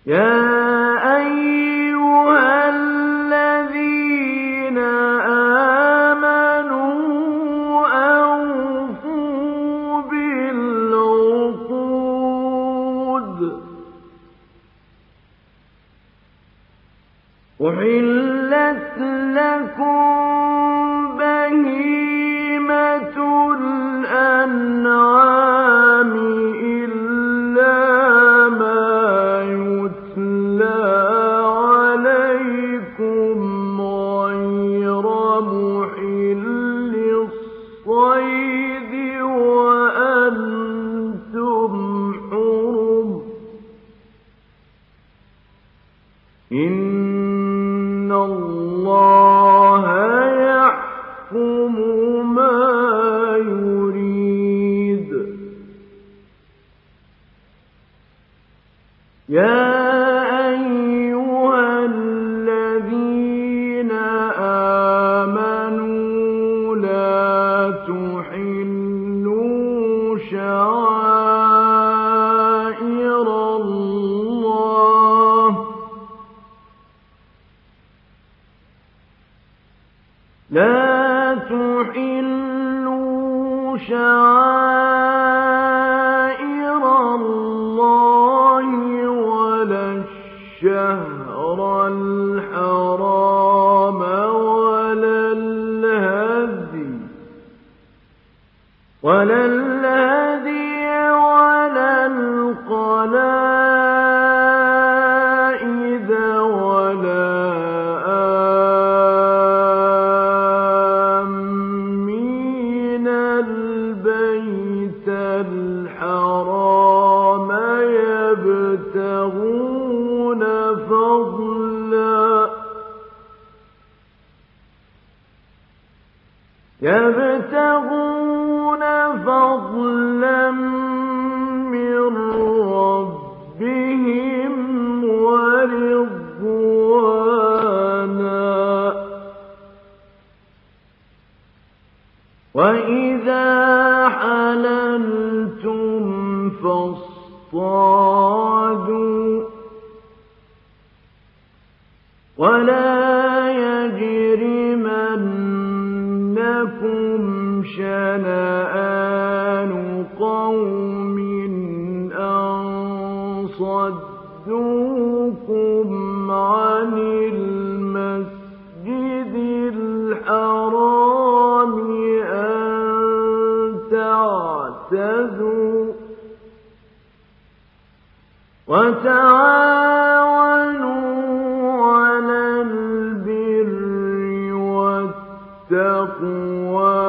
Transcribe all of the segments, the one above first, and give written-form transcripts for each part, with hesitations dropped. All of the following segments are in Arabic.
يا أيها الذين آمنوا أوفوا بالعقود أحلت لكم بهيمة الأنعام إلا ما يتلى عليكم غير محل الصيد وأنتم حرم إن الله يحكم ما يريد يا أيها الذين آمنوا لا تحلوا شعائر الله لا تحلوا شعائر الله ولا الشهر الحرام ولا الهدي ولا القلائد ولا آمين البيت الحرام يبتغون فضلا من ربهم ورضوانا وإذا حللتم فاصطادوا ولا يجرمنكم شنآن قوم أن صدوكم عن المسجد الحرام أن تعتدوا وتعاونوا على البر والتقوى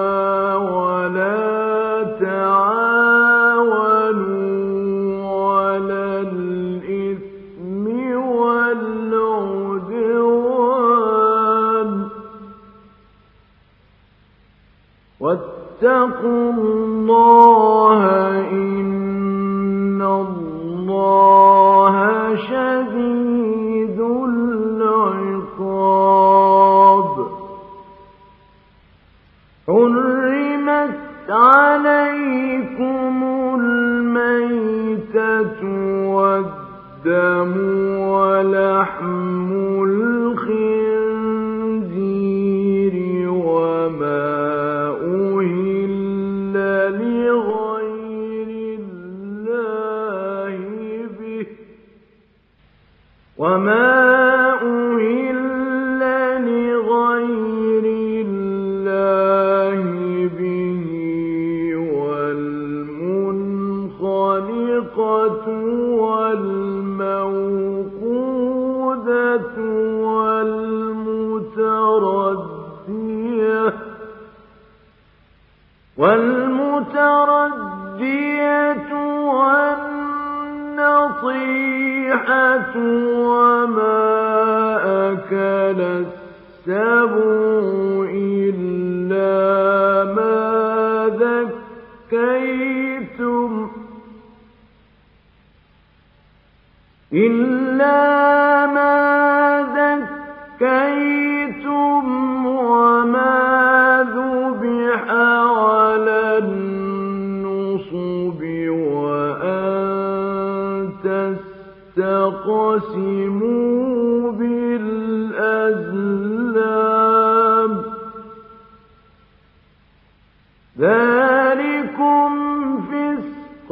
ولا تعاونوا على الإثم والعدوان واتقوا الله إن الله شديد العقاب حرمت عليكم الميتة والدم ولحم الخنزير وما أهل لغير الله به والمنخنقة والموقوذة والمتردية والنطيحة وما أكل السبع إلا ما ذكيتم وما ذبح على النصب وأن تَخْتَصِمُوا بِالْأَزْلَامِ ذَلِكُمْ فِسْقٌ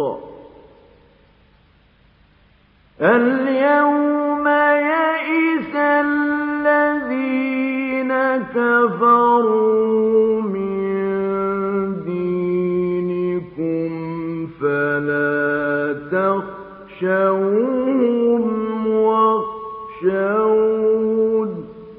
الْيَوْمَ يَئِسَ الَّذِينَ كَفَرُوا مِن دِينِكُمْ فَلَا تَخْشَوْهُمْ وَاخْشَوْنِ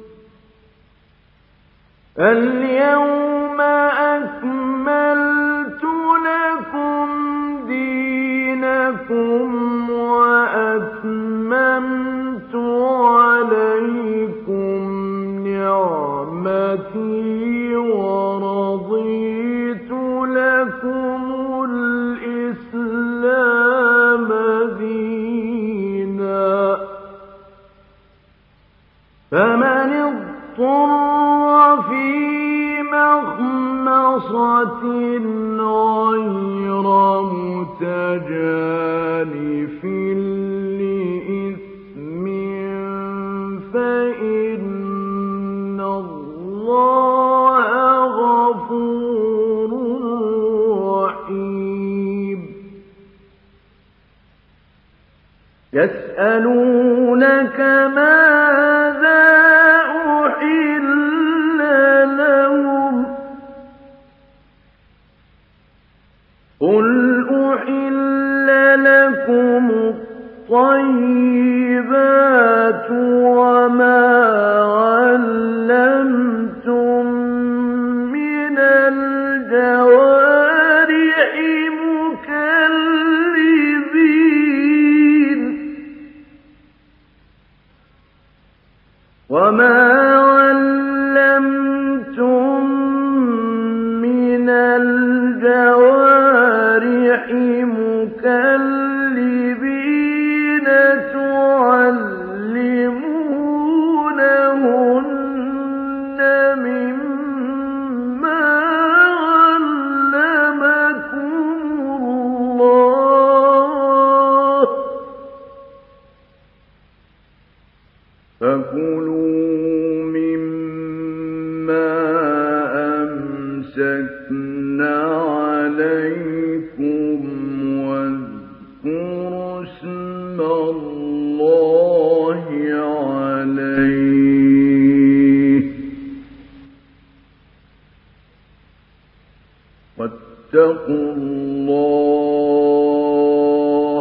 الْيَوْمَ أَكْمَلْتُ لَكُمْ دِينَكُمْ وَأَتْمَمْتُ عَلَيْكُمْ نِعْمَتِي وَرَضِيتُ لَكُمُ الْإِسْلَامَ دِينًا فَمَنِ اضْطُرَّ فِي مَخْمَصَةٍ غَيْرَ مُتَجَانِفٍ لِّإِثْمٍ فَإِنَّ اللَّهَ غَفُورٌ رَّحِيمٌ يَسْأَلُونَكَ مَاذَا أُحِلَّ لَهُمْ قُلْ أُحِلَّ لَكُمُ الطَّيِّبَاتُ وَمَا عَلَّمْتُم مِّنَ الْجَوَارِحِ مُكَلِّبِينَ تُعَلِّمُونَهُنَّ مِمَّا عَلَّمَكُمُ اللَّهُ فَكُلُوا مِمَّا أَمْسَكْنَ عَلَيْكُمْ وَاذْكُرُوا اسْمَ اللَّهِ عَلَيْهِ وَاتَّقُوا اللَّهَ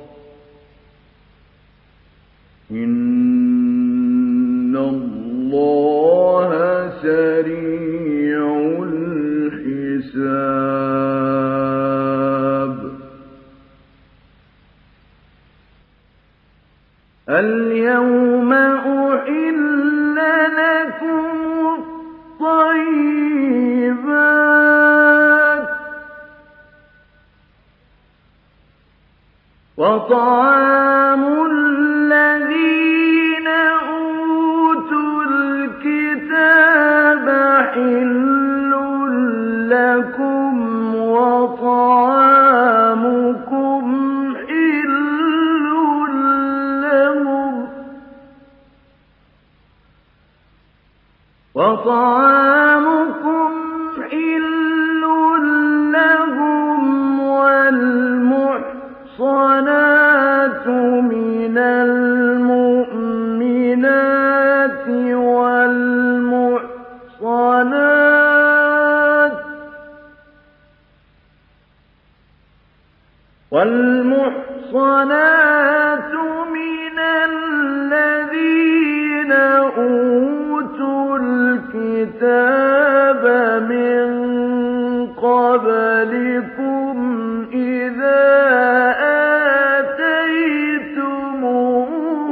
إِنَّ اللَّهَ سَرِيعُ الْحِسَابِ الْيَوْمَ أُحِلَّ لَكُمُ الطَّيِّبَاتُ وَطَعَامُ الَّذِينَ أُوتُوا الْكِتَابَ حِلٌّ لَّكُمْ وَطَعَامُكُمْ حِلٌّ لَّهُمْ وَالْمُحْصَنَاتُ مِنَ الْمُؤْمِنَاتِ وَالْمُحْصَنَاتُ مِنَ الَّذِينَ أُوتُوا الْكِتَابَ مِن قَبْلِكُمْ إِذَا آتَيْتُمُوهُنَّ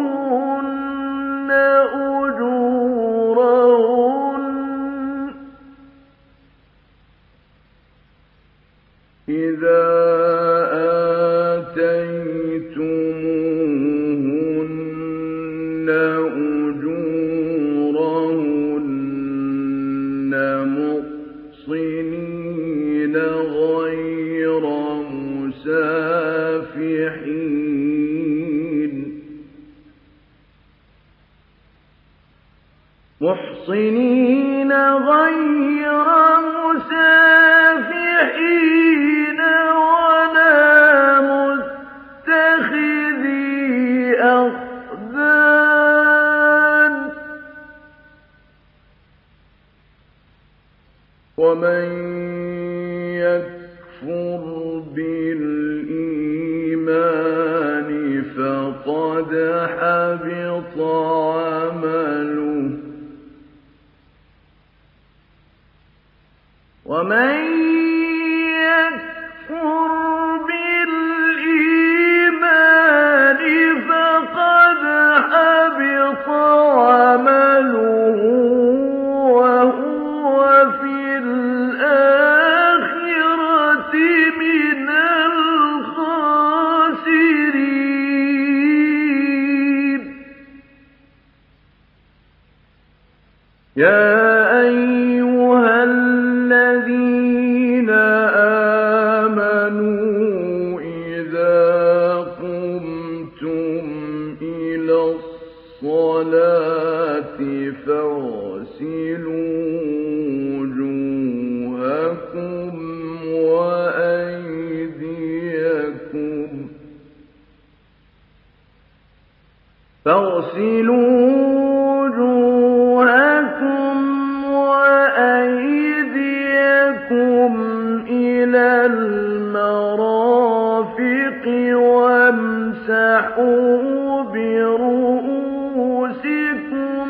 محصنين غير مسافحين ولا متخذي أخدان ومن يكفر بالإيمان فقد حبط عمله ومن يكفر بالإيمان فقد حبط عمله وهو في الآخرة من الخاسرين يا أيها الذين آمنوا إذا قمتم إلى الصلاة فاغسلوا وجوهكم وأيديكم إلى المرافق وامسحوا برؤوسكم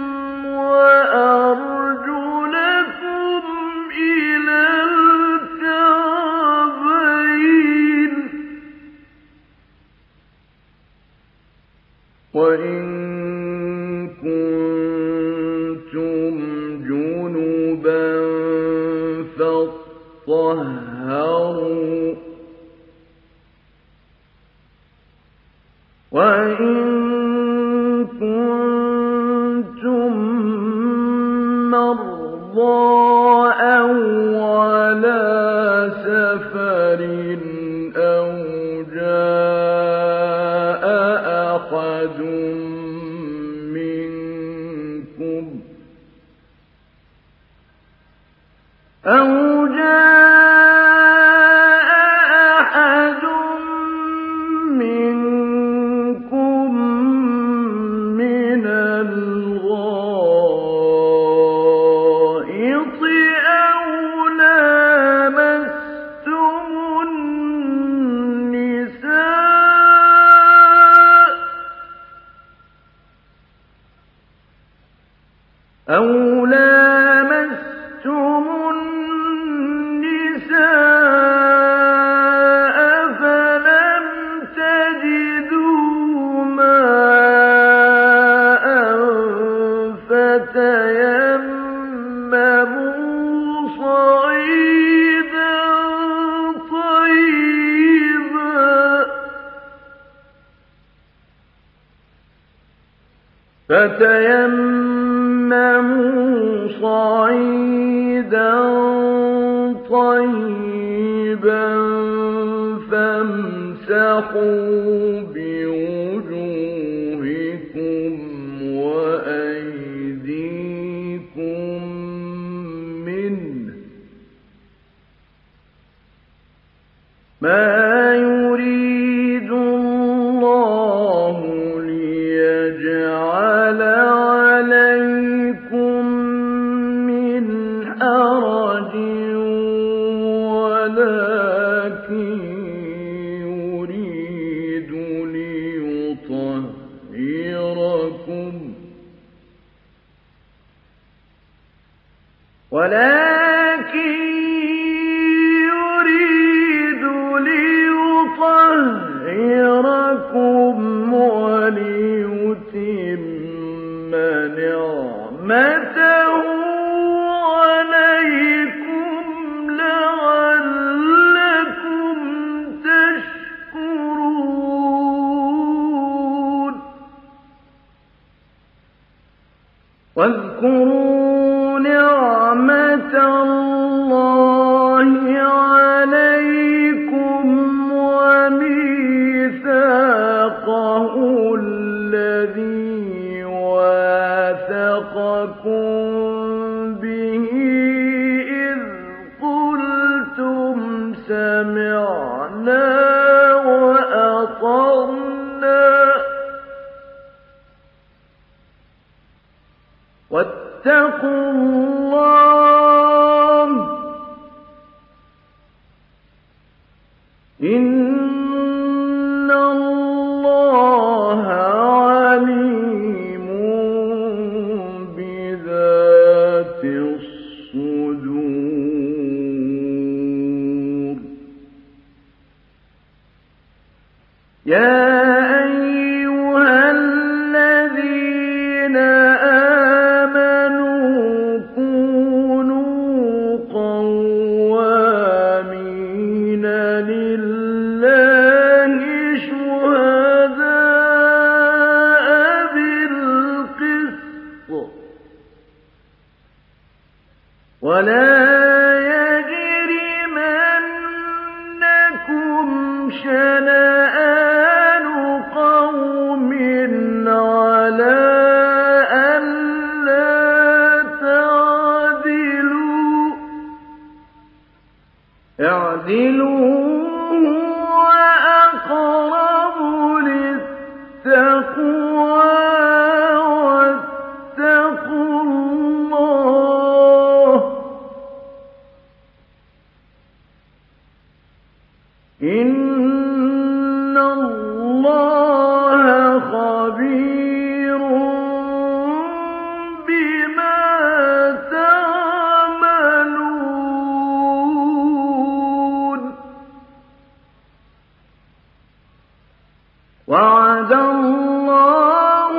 وأرجلكم إلى الكعبين وإن كنتم جنبا فاطهروا وإن كنتم مرضى أو على سفر أو جاء أحد منكم من الغائط أو لامستم النساء فلم تجدوا ماء فتيمموا صعيدا طيبا فامسحوا بوجوهكم وأيديكم منه ما يريد الله ليجعل عليكم من حرج ولكن يريد ليطهركم وليتم نعمته عليكم لعلكم تشكرون واذكروا نعمة الله عليكم وميثاقه الذي واثقكم واتقوا الله إن الله عليم بذات الصدور يا أيها الذين آمنوا كونوا قوامين لله شهداء بالقسط ولا يجرمنكم شنآن قوم على ألا تعدلوا اعدلوا هو أقرب للتقوى واتقوا الله إن الله خبير بما تعملون وعد الله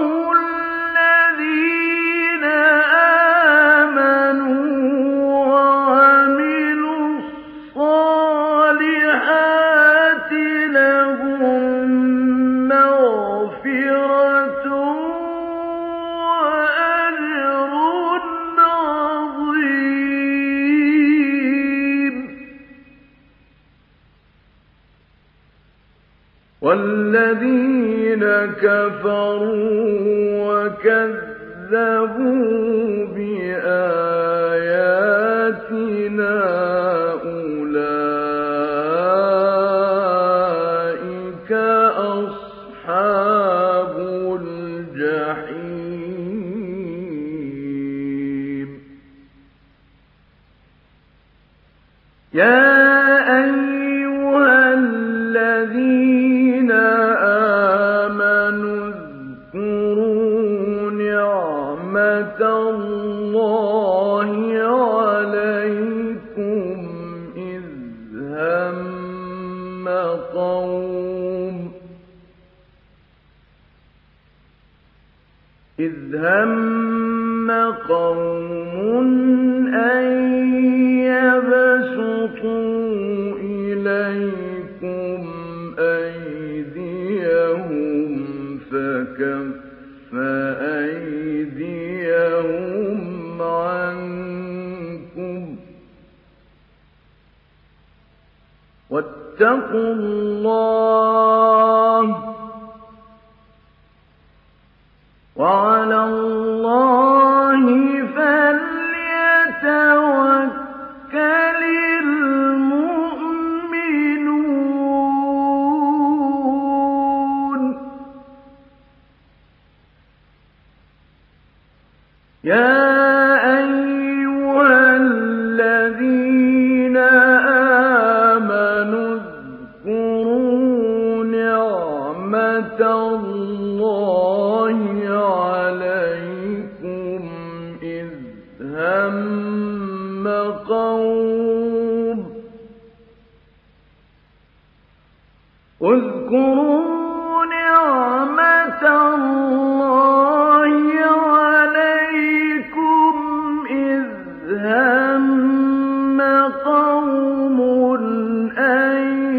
الذين آمنوا وعملوا الصالحات لهم مغفرة وأجر عظيم والذين كفروا وكذبوا بآياتنا أولئك أصحاب الجحيم يا أيها الذين آمنوا اذكروا نعمة الله عليكم إذ هم قوم أن يبسطوا إليكم أيديهم فكف أيديهم عنكم واتقوا الله وعلى الله فليتوكل المؤمنون يا أيها الذين آمنوا اذكروا نعمة الله عليكم إذ هم قوم اذكروا نعمة الله عليكم إذ هم قوم أن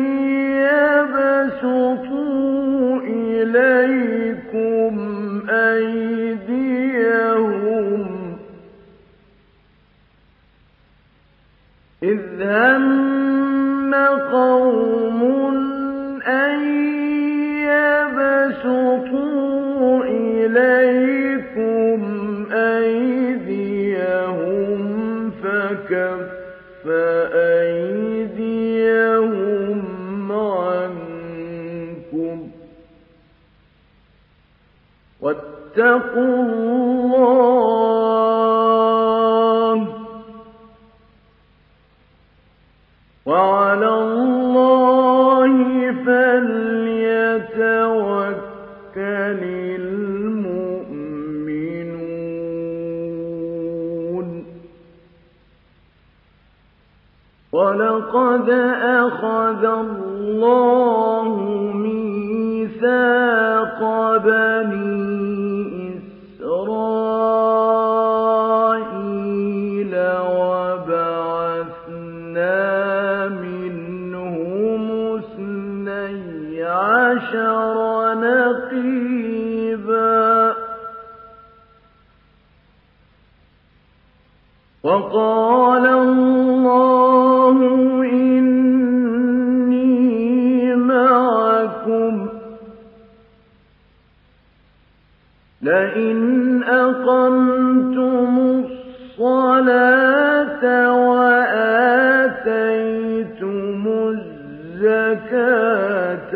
يبسطوا إليكم أيديهم فكف أيديهم عنكم واتقوا الله المؤمنون ولقد أخذ الله ميثاق بني إسرائيل وبعثنا منهم 12 نقيبا وقال الله إني معكم لئن أقمتم الصلاة وآتيتم الزكاة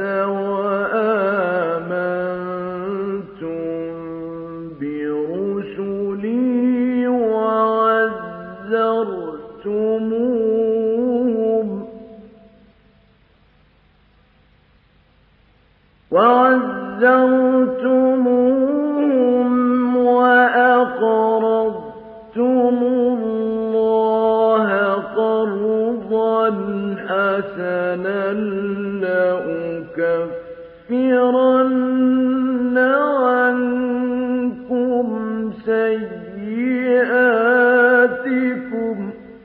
وآمنتم برسلي وعزرتموهم وأقرضتم الله قرضا حسنا لأكفرن عنكم سيئاتكم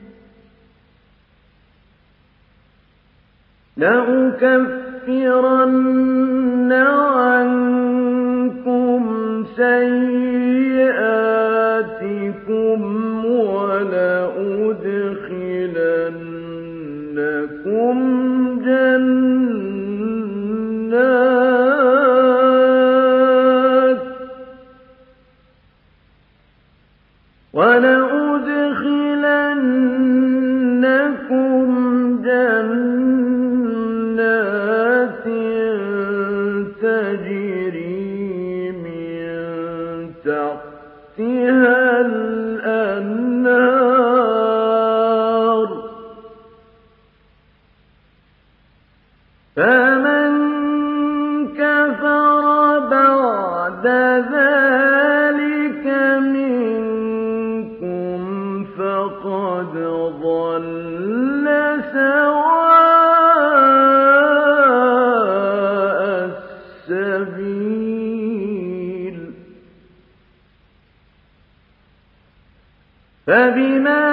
ولأدخلنكم جنات تجري من تحتها الأنهار فمن كفر بعد ذلك منكم فقد ضل سواء السبيل فبما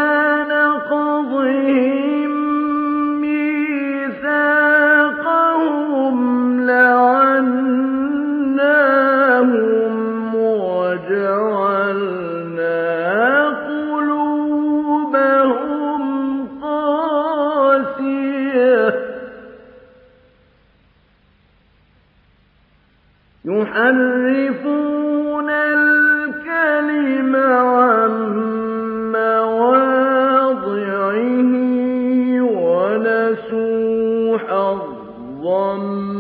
نقضهم ميثاقهم لعناهم وجعلنا قلوبهم قاسية يحرفون الكلم عن مواضعه ونسوا حظا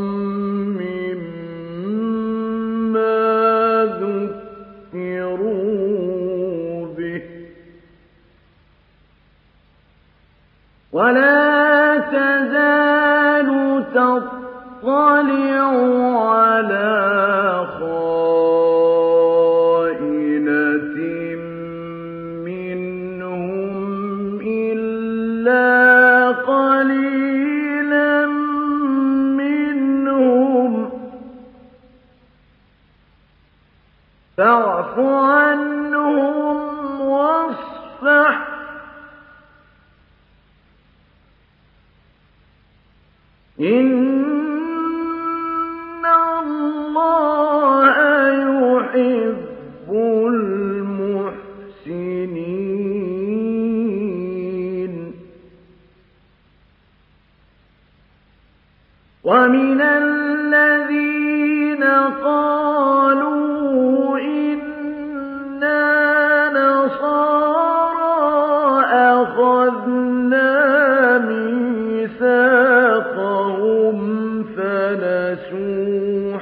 مما ذكروا به ولا تزال تطلع على خائنة منهم إلا قليلا منهم فاعف عنهم واصفح إن الله يحب المحسنين ومن الذين قالوا إنا نصارى أخذنا ميثاقهم فنسوا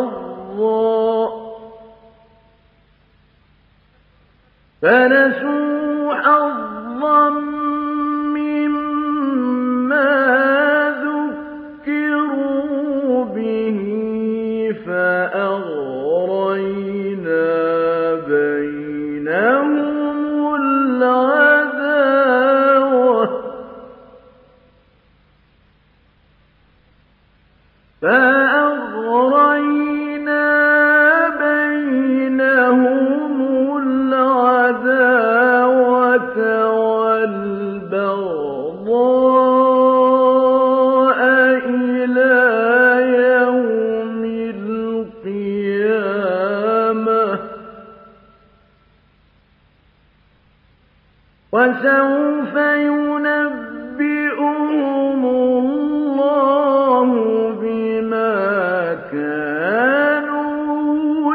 حظا مما ذكروا به فأغرينا وسوف ينبئهم الله بما كانوا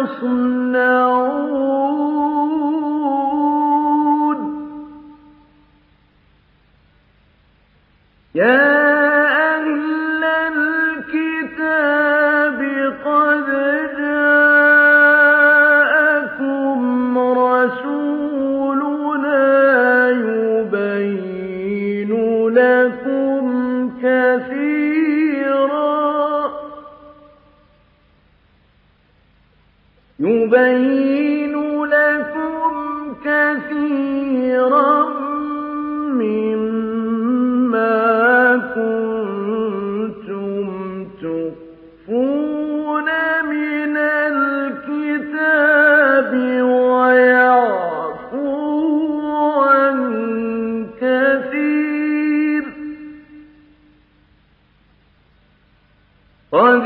يصنعون يا أهل الكتاب قد جاءكم رسولنا يبين لكم كثيرا مما كنتم تخفون من الكتاب ويعفو عن كثير قد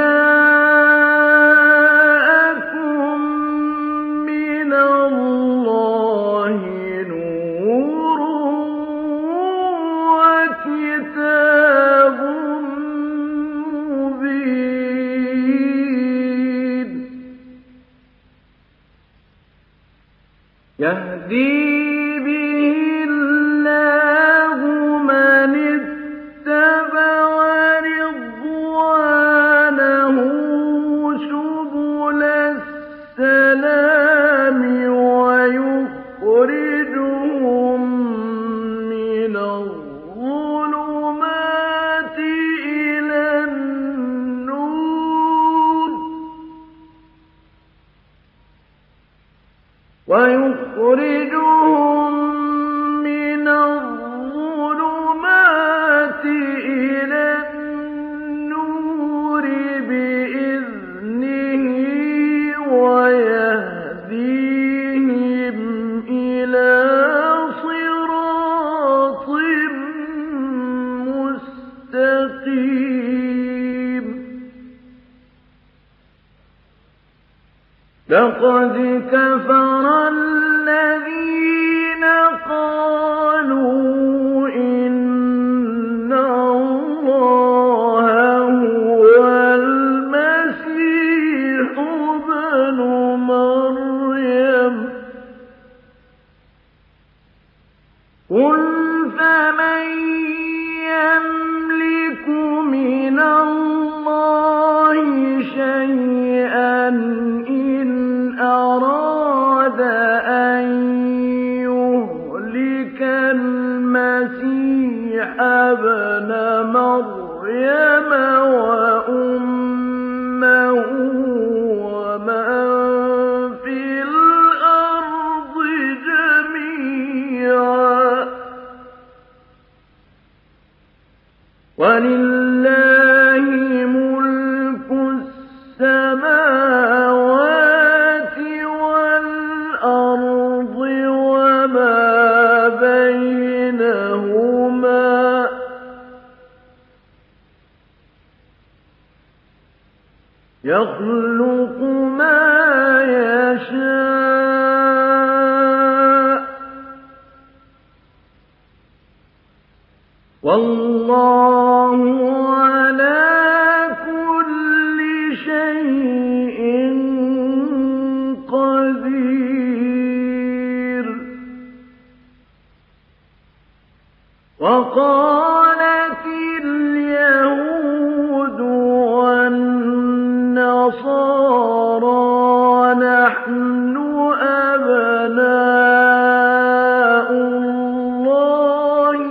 جاءكم من الله نور وكتاب مبين يهدي به الله من اتبع رضوانه سبل السلام ويخرجهم من الظلمات إلى النور بإذنه ويهديهم إلى صراط مستقيم لقد كفر الذين قالوا إن الله هو المسيح ابن مريم قل فمن يملك من الله شيئا إن أراد أن يهلك المسيح ابن مريم وأمه ومن في الأرض جميعا ولله ملك السماوات والأرض وما بينهما يخلق ما يشاء والله على كل شيء قدير وقالت اليهود والنصارى نحن أبناء الله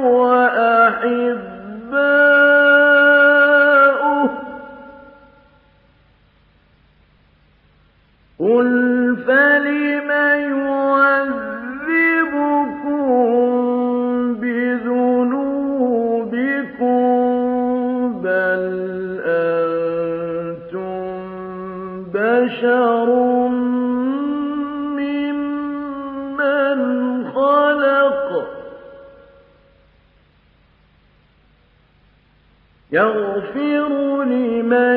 وأحباؤه قل فلم يعذبكم بذنوبكم بل أنتم بشر ممن خلق يغفر لمن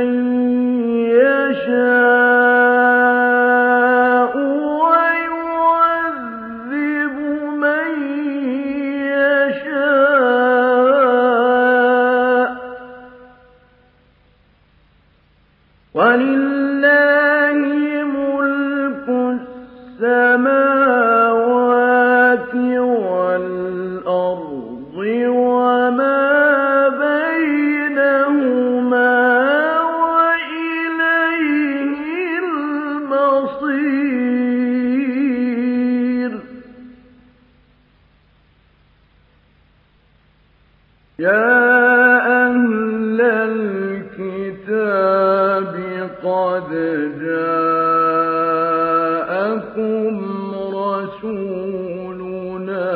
يشاء ويعذب من بصير يا أهل الكتاب قد جاءكم رسولنا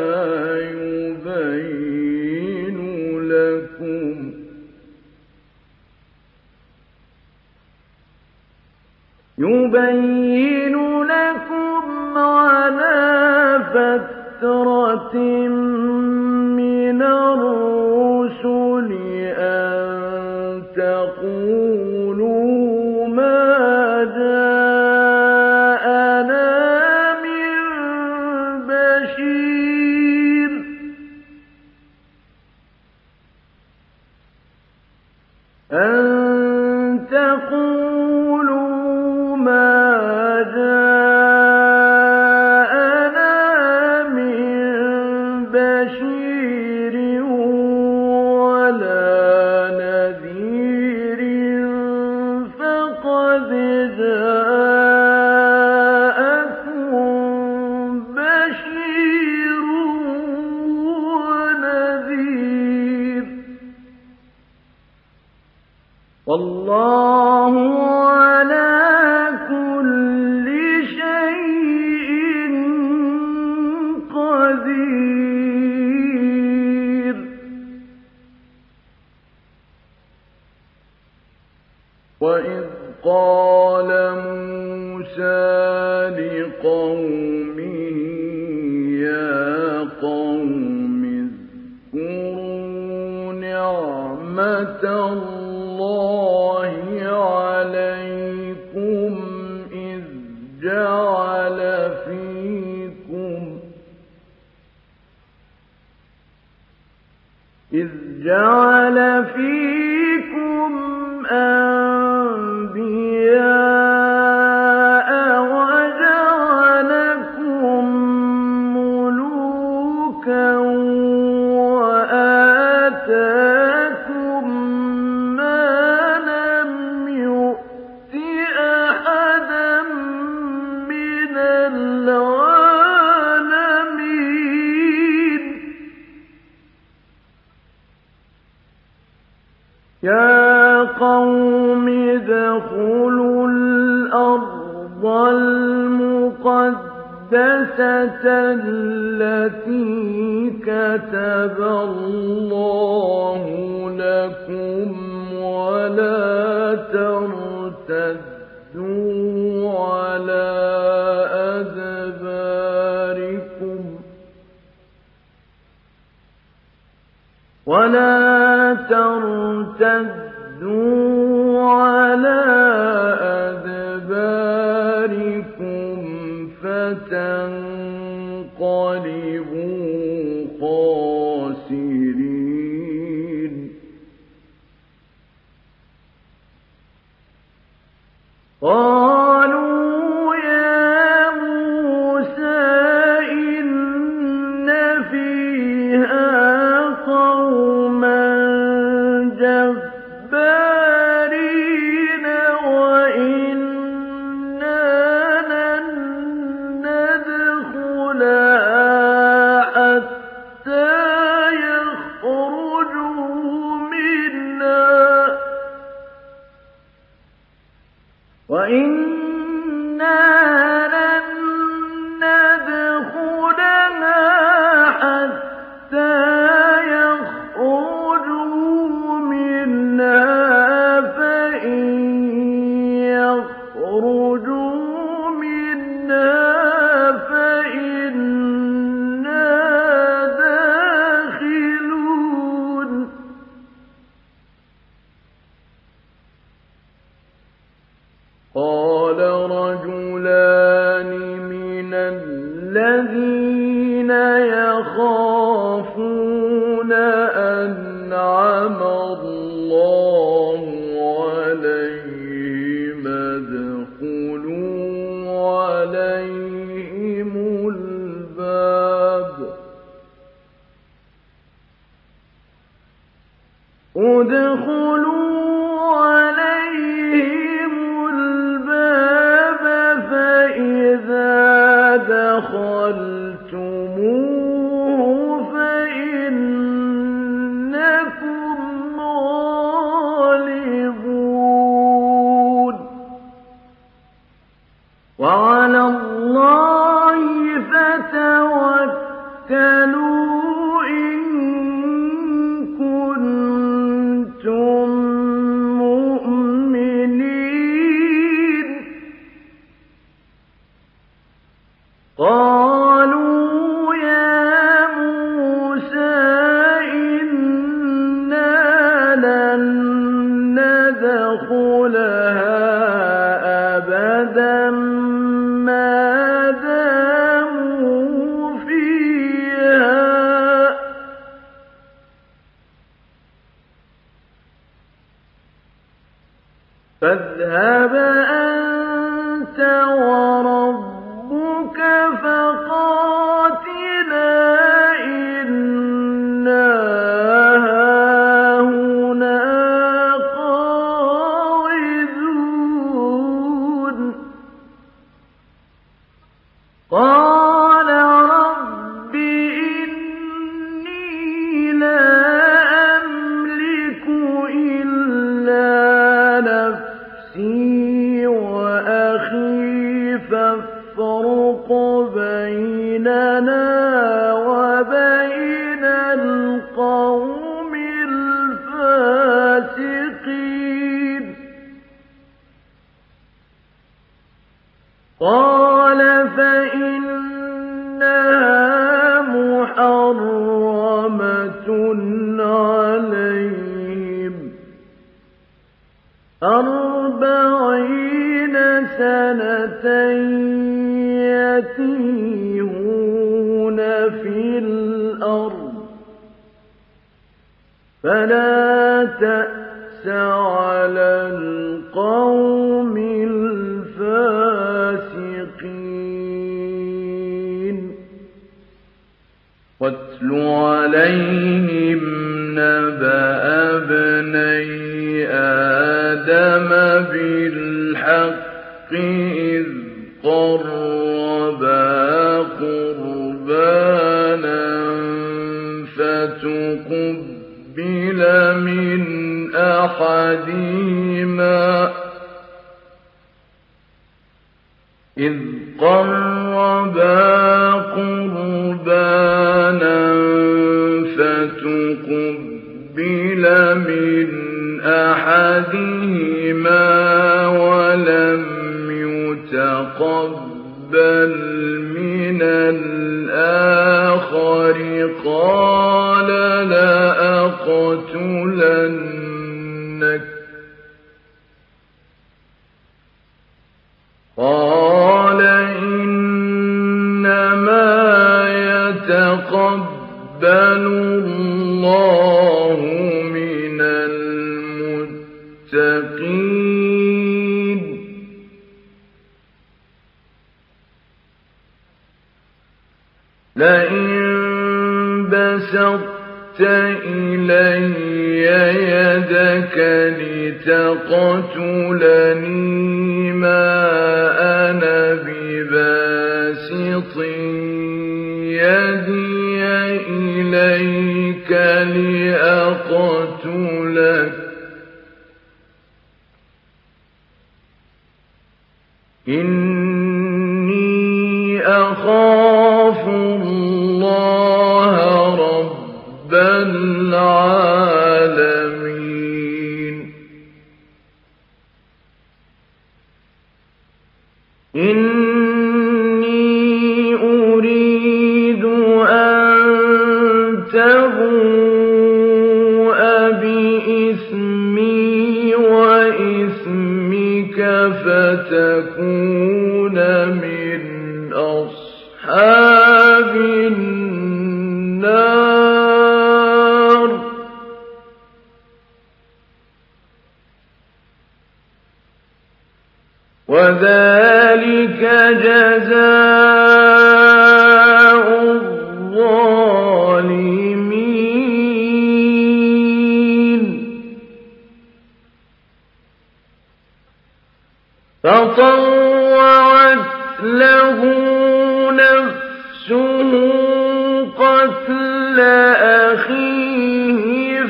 يبين لكم على فترة من الرسل أن تقولوا ما جاءنا من بشير أن تقولوا ما جاءنا من بشير ولا نذير فقد جاءكم بشير ونذير والله على كل شيء قدير وإذ قال موسى لقومه يا قوم اذكروا نعمة الله عليكم إذ جعل فيكم أنبياء وجعلكم ملوكا وآتاكم ما لم يؤت أحدا من العالمين يا قوم ادخلوا الأرض المقدسة التي كتب الله لكم ولا ترتدوا على أدباركم فتنقلبوا خاسرين قالوا يا موسى إن فيها قوما جبارين وإنا لن ندخلها حتى يخرجوا منها وإنا لن ندخلها حتى يخرجوا منها فإن يخرجوا منها فإنا داخلون قال رجلان من الذين يخافون أنعم الله عليهم ادخلوا عليهم الباب فإن وعلى الله فتوكلوا إن كنتم مؤمنين. قالوا يا موسى إنا لن ندخلها أبدا ما داموا فيها فاذهب أنت وربك فقاتلا إنا هاهنا قاعدون. قال رب إني لا أملك إلا نفسي وأخي فافرق بيننا وبين القوم الفاسقين. قال فإنها محرمة عليهم 40 سنة يتيهون في الأرض فلا تأس على القوم الفاسقين. واتل عليهم نبأ ابني آدم بالحق إذ قربا قربانا فتقبل من أحدهما ولم يتقبل من الآخر قال لأقتلنك. قال إنما يتقبل الله من المتقين. لئن بسطت إلي يدك لتقتلني ما أنا بباسط يدي إليك لأقتلك إني أخاف الله رب العالمين. إني أريد أن تبوء بإثمي وإثمك فتكون من أصحاب النار. وذلك جزاء الظالمين. فطوعت له نفسه قتل أخيه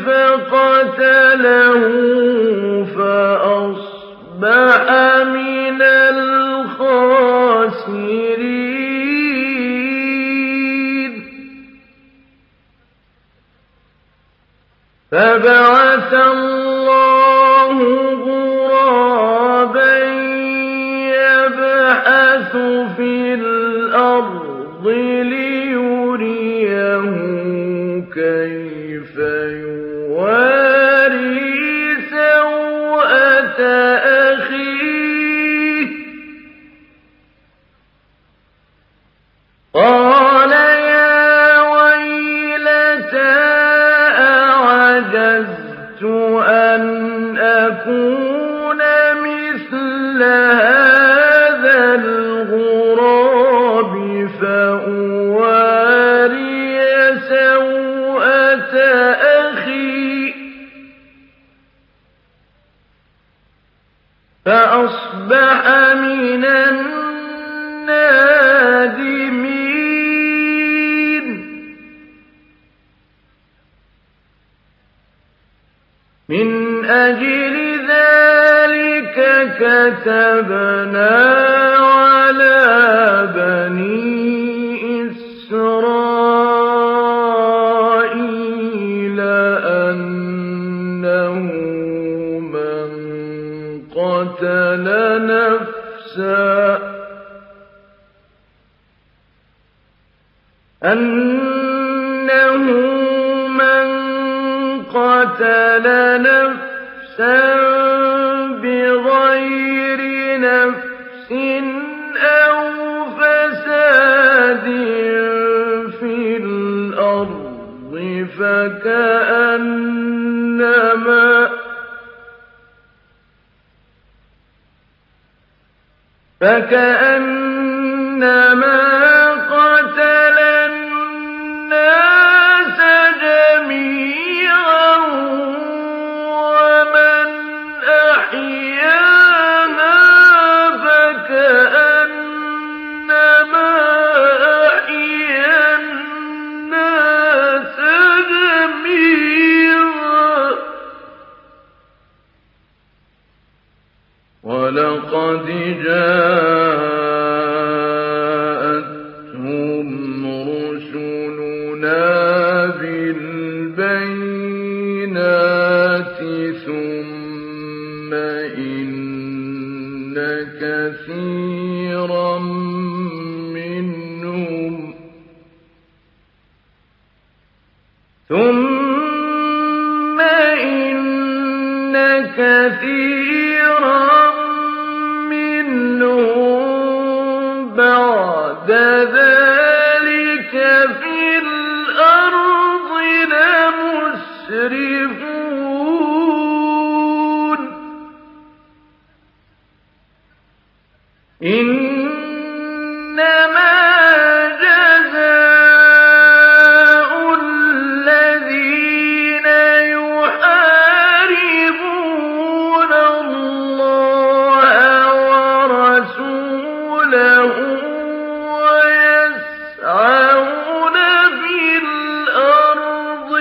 فقتله فأصبح من الخاسرين. الْخَاسِرِينَ فَبَعَثَ اللَّهُ غُرَابًا يَبْحَثُ فِي الْأَرْضِ لِيُرِيَهُ كَيْفَ يُوَارِي سَوْءَةَ أَخِيهِ ۚ قَالَ يَا وَيْلَتَا أَعَجَزْتُ أَنْ أَكُونَ مِثْلَ هَٰذَا الْغُرَابِ فَأُوَارِيَ سَوْءَةَ أَخِي ۖ فَأَصْبَحَ مِنَ النَّادِمِينَ مِنْ أَجْلِ ذَٰلِكَ كَتَبْنَا عَلَىٰ بَنِي إِسْرَائِيلَ أَنَّهُ مَن قَتَلَ نَفْسًا بِغَيْرِ نَفْسٍ أَوْ فَسَادٍ فِي الْأَرْضِ فَكَأَنَّمَا قَتَلَ النَّاسَ جَمِيعًا وَمَنْ أَحْيَاهَا فَكَأَنَّمَا أَحْيَا النَّاسَ جَمِيعًا ۚ وَلَقَدْ جَاءَتْهُمْ رُسُلُنَا بِالْبَيِّنَاتِ ثُمَّ إِنَّ كَثِيرًا منهم بعد ذلك في الأرض لمسرفون إنما جزاء الذين يحاربون الله ورسوله ويسعون في الأرض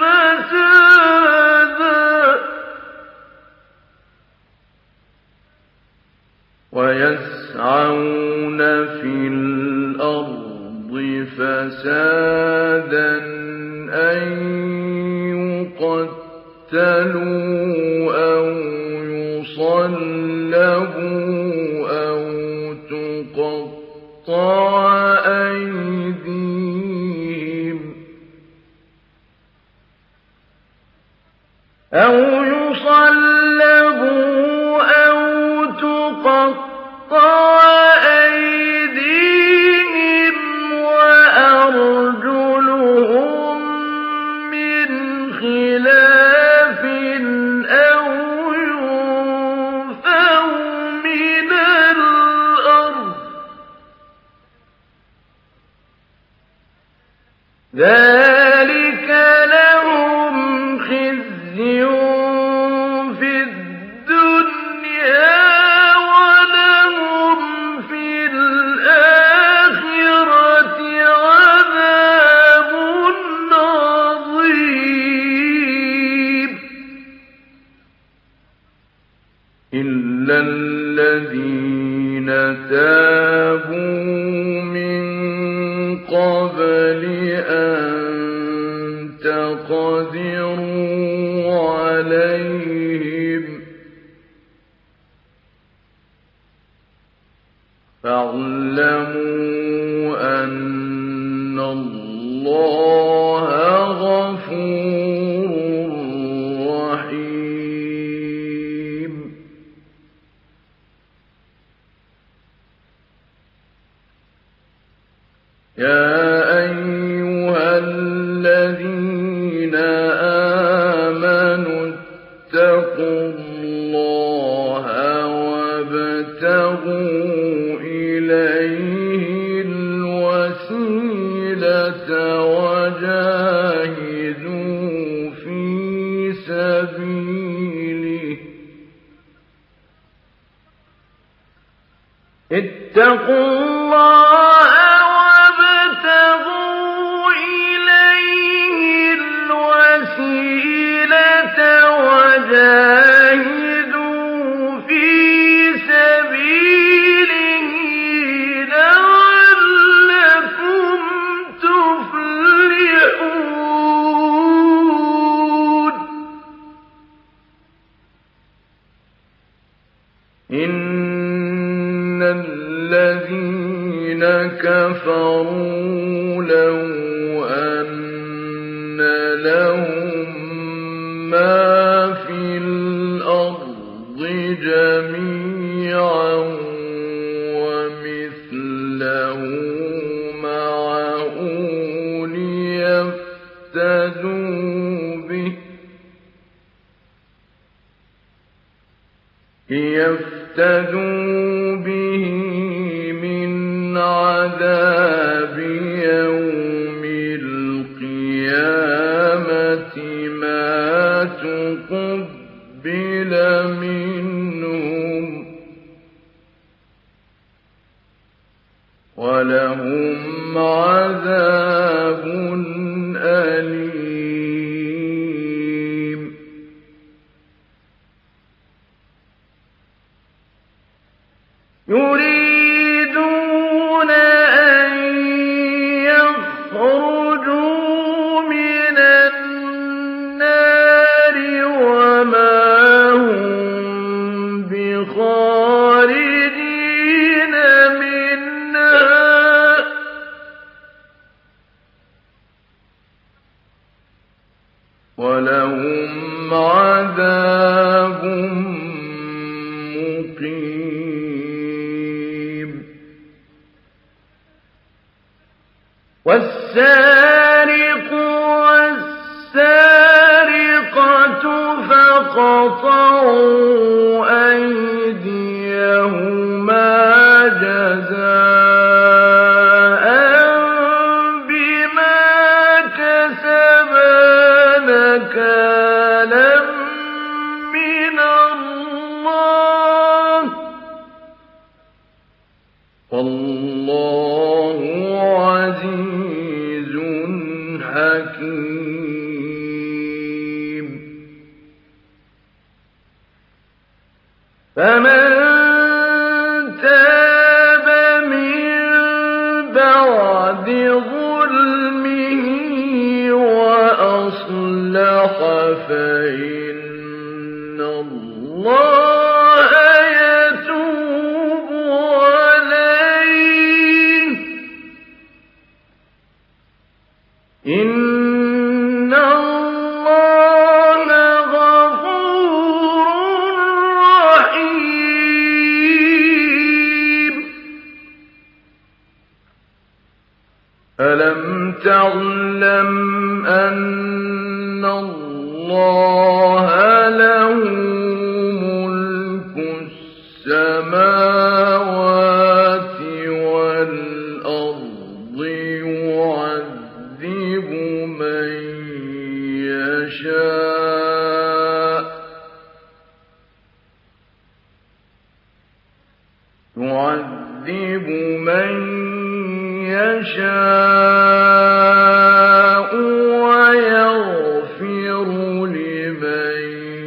فسادا أن يقتلوا أو يصلبوا أو تقطع أيديهم وأرجلهم من خلاف أو ينفوا من الأرض ذلك لهم خزي في الدنيا ولهم في الآخرة عذاب عظيم إلا الذين تابوا تقدروا عليهم فاعلموا أن الله غفور رحيم. يا أيها الذين آمنوا اتقوا الله وابتغوا إليه الوسيلة وجاهدوا في سبيله. اتقوا الله وابتغوا إليه الوسيلة وجاهدوا في سبيله لعلكم تفلحون. إن الذين كفروا لو أن لهم ما في الأرض جميعا ومثله معه ليفتدوا به من عذاب يوم القيامة ما تقبل منهم ولهم عذاب أليم. يريدون أن يخرجوا من النار وما هم بخارجين منها ولهم عذاب مقيم. والسارق والسارقة فاقطعوا أيديهما جزاء بما كسبا نكالا من الله والله عزيز حكيم. فمن تاب من بعد ظلمه وأصلح فإن الله يتوب عليه إن الله غفور رحيم. ألم تعلم أن الله له ملك السماوات والأرض يعذب من يشاء ويغفر لمن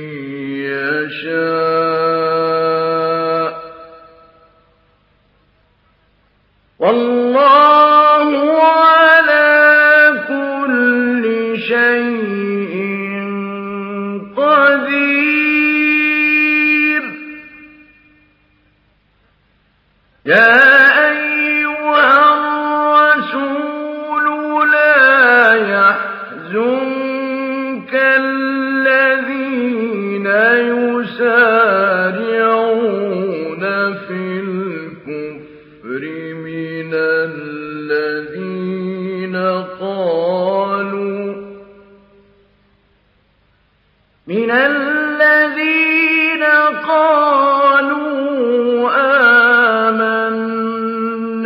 يشاء والله على كل شيء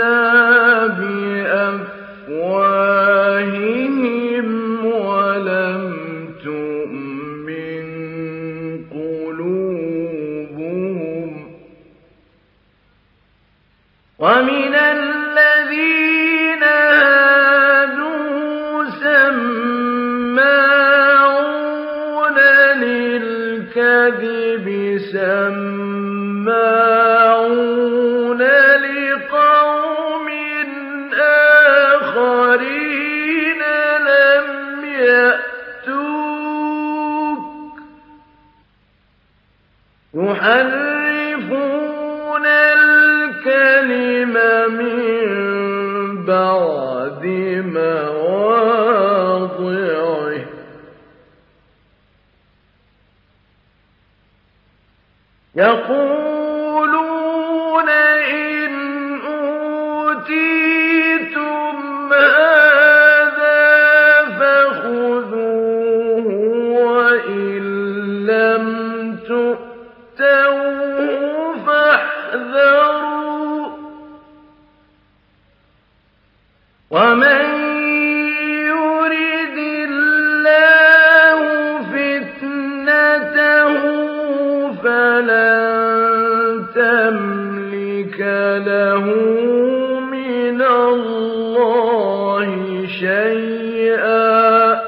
بأفواههم ولم تؤمن قلوبهم ومن الذين هادوا سماعون للكذب سماعون لقوم آخرين لم يأتوك يحرفون الكلم من بعد مواضعه يقولون إن أوتيتم هذا فخذوه وإن لم تؤتوه فاحذروا ومن يرد الله فتنته فلن تملك له من الله شيئا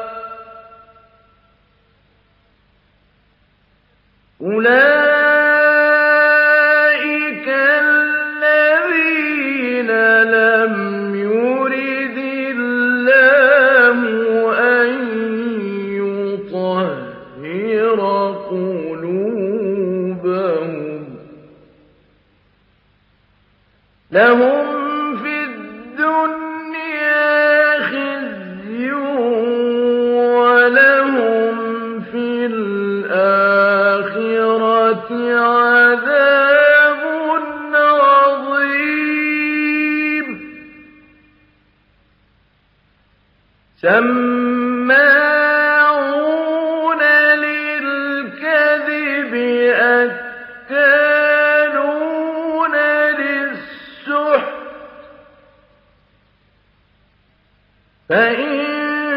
أولئك الذين لم يرد الله أن يطهر قلوبهم لهم في الدنيا خزي ولهم في الآخرة عذاب عظيم سماعون للكذب أكالون للسحت فإن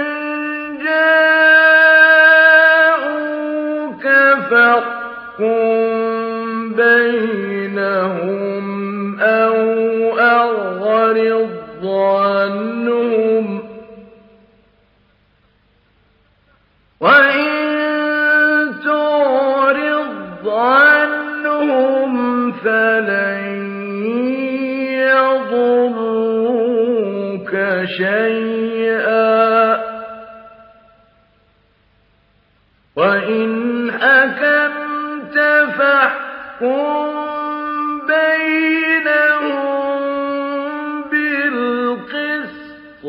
جاءوك فاحكم بينهم أو أعرض عنهم وإن تعرض عنهم فلن يضروك شيئا وإن حكمت فاحكم بينهم بالقسط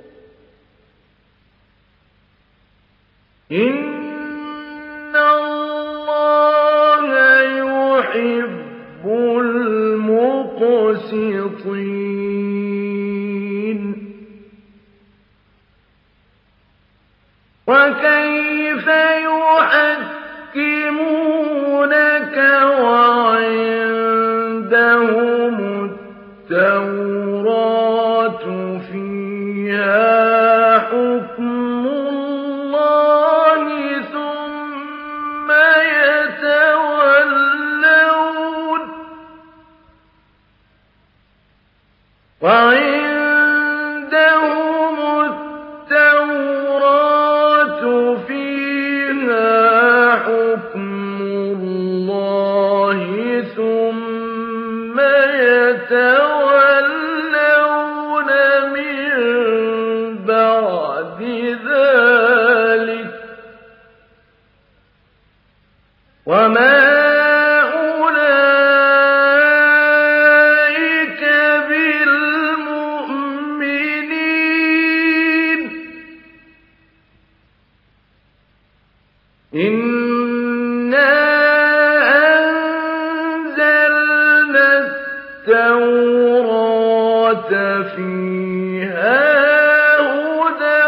إن الله يحب المقسطين وكيف يحكمونك وعندهم التوراة فيها حكم الله ثم يتولون وعندهم التوراة فيها حكم الله ثم يتولون من بعد ذلك وما أولئك بالمؤمنين إنا أنزلنا التوراة فيها هدى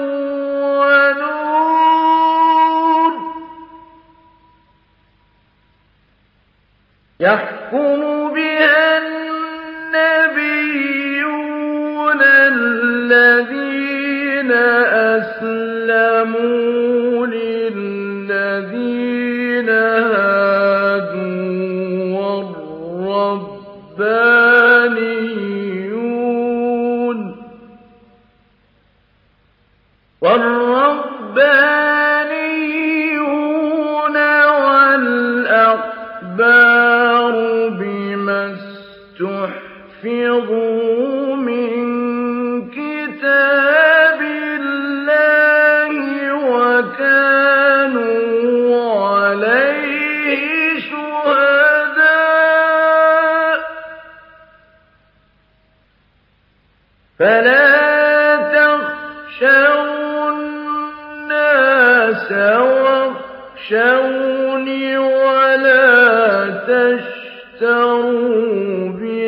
ونور يحكم بها النبيون الذين أسلموا للذين هادوا والربانيون والأحبار بما استحفظوا من كتاب الله وكانوا عليه شهداء فلا تخشوا الناس واخشوني ولا تشتروا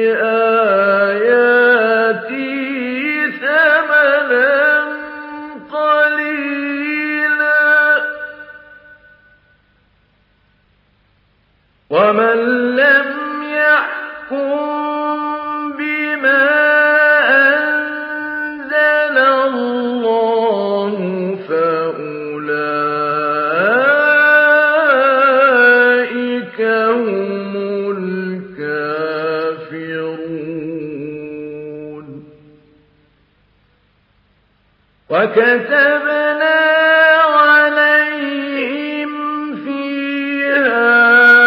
بآياتي ثمنا قليلا ومن لم يحكم بما أنزل الله فأولئك هم الكافرون وكتبنا عليهم فيها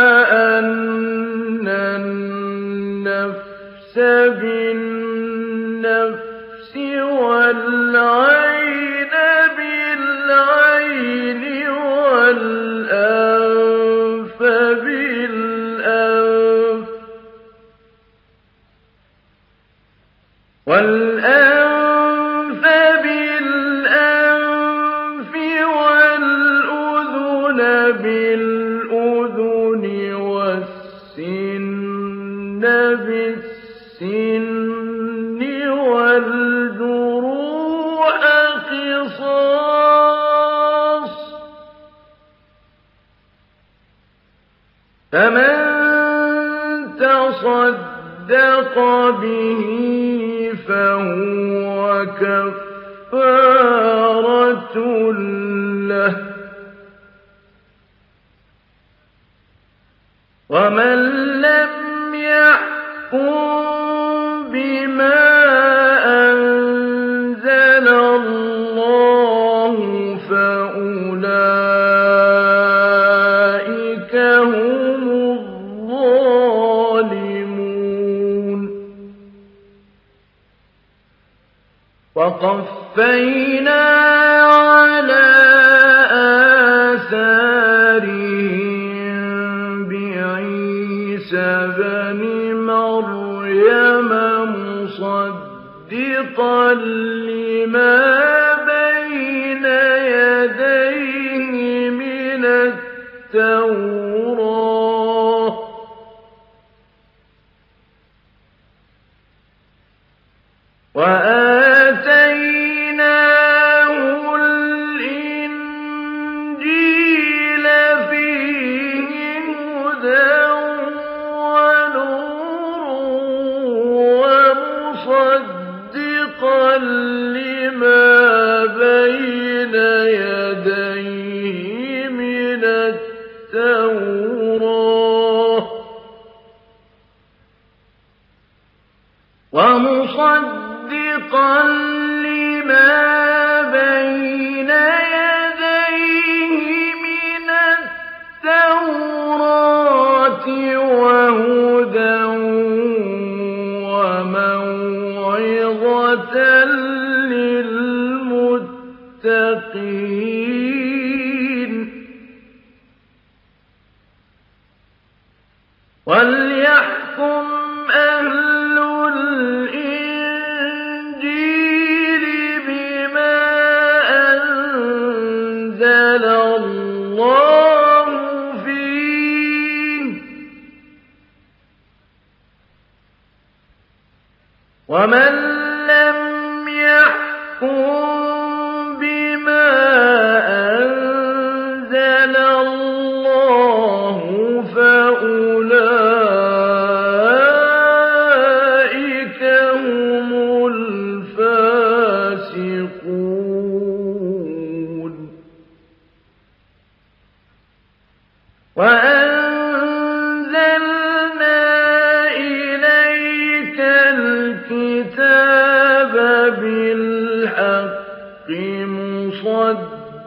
أن النفس بالنفس والعين بالعين والأنف بالأنف بالأنف والأذن بالأذن والسن بالسن والجروح قصاص فمن تصدق به فهو كفارة له ومن لم يحكم بما أنزل الله فأولئك هم الظالمون وقفينا على آثارهم بعيسى بن مريم مصدقا لما بين يديه من التوراة وآتيناه الإنجيل فيه هدى ونور ومصدقا لما بين يديه من التوراة ومصدقا لما بين يديه من التوراة وهدى وموعظة للمتقين وليحكم أهل الإنجيل بما أنزل الله فيه ومن لم يحكم بما أنزل الله فأولئك هم الفاسقون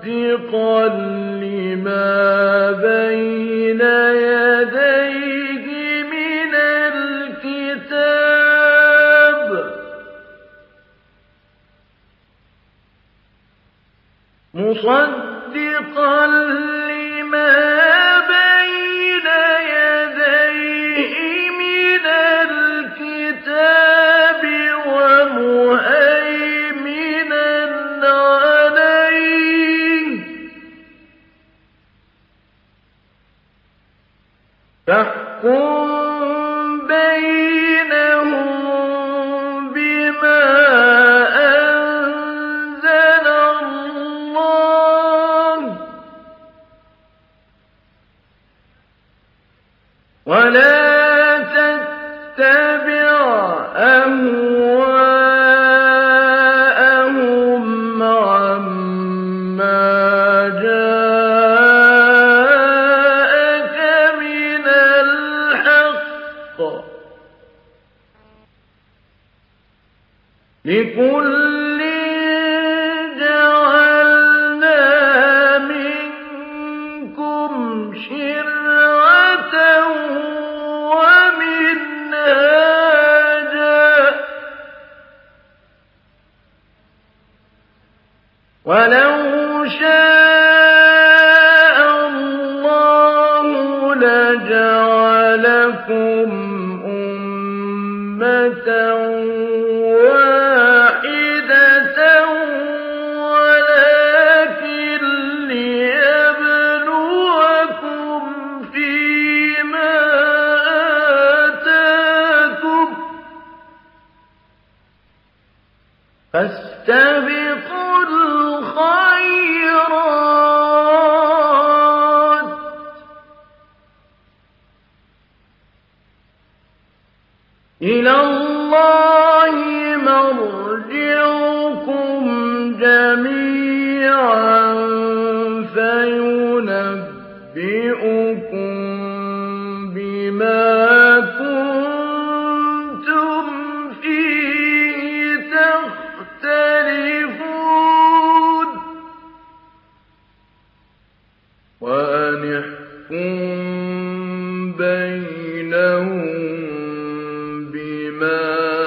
مُصَدِّقًا لِّمَا بَيْنَ يَدَيْهِ مِنَ الْكِتَابِ وَمُهَيْمِنًا عَلَيْهِ ۖ فَاحْكُم بَيْنَهُم بِمَا أَنزَلَ اللَّهُ ۖ وَلَا تَتَّبِعْ أَهْوَاءَهُمْ عَمَّا جَاءَكَ مِنَ الْحَقِّ ۚ لِكُلٍّ جَعَلْنَا مِنكُمْ شِرْعَةً وَمِنْهَاجًا ۚ وَلَوْ شَاءَ اللَّهُ لَجَعَلَكُمْ أُمَّةً وَاحِدَةً وَلَٰكِن لِّيَبْلُوَكُمْ فِيمَا آتَاكُمْ ۖ فَاسْتَبِقُوا الْخَيْرَاتِ ۚ إِلَى اللَّهِ مَرْجِعُكُمْ جَمِيعًا فَيُنَبِّئُكُم بِمَا كُنتُمْ فِيهِ تَخْتَلِفُونَ وَأَنِ احْكُم بَيْنَهُم بِمَا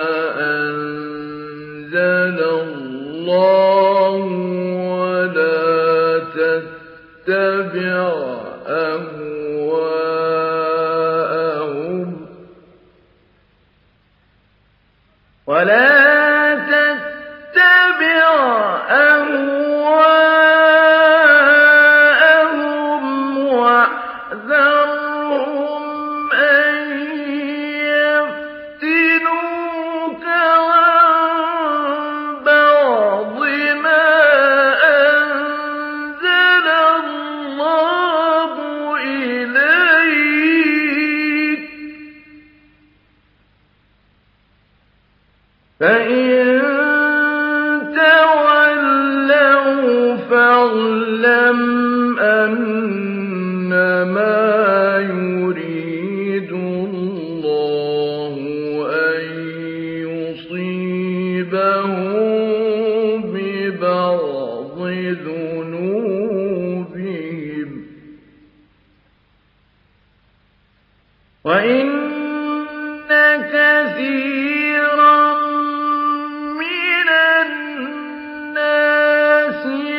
أَنزَلَ اللَّهُ وَلَا تَتَّبِعْ أَهْوَاءَهُمْ وَاحْذَرْهُمْ أَن يَفْتِنُوكَ عَن بَعْضِ مَا أَنزَلَ اللَّهُ إِلَيْكَ ۖ فَإِن تَوَلَّوْا فَاعْلَمْ أَنَّمَا يُرِيدُ اللَّهُ أَن يُصِيبَهُم بِبَعْضِ ذُنُوبِهِمْ ۗ وَإِنَّ كَثِيرًا مِّنَ النَّاسِ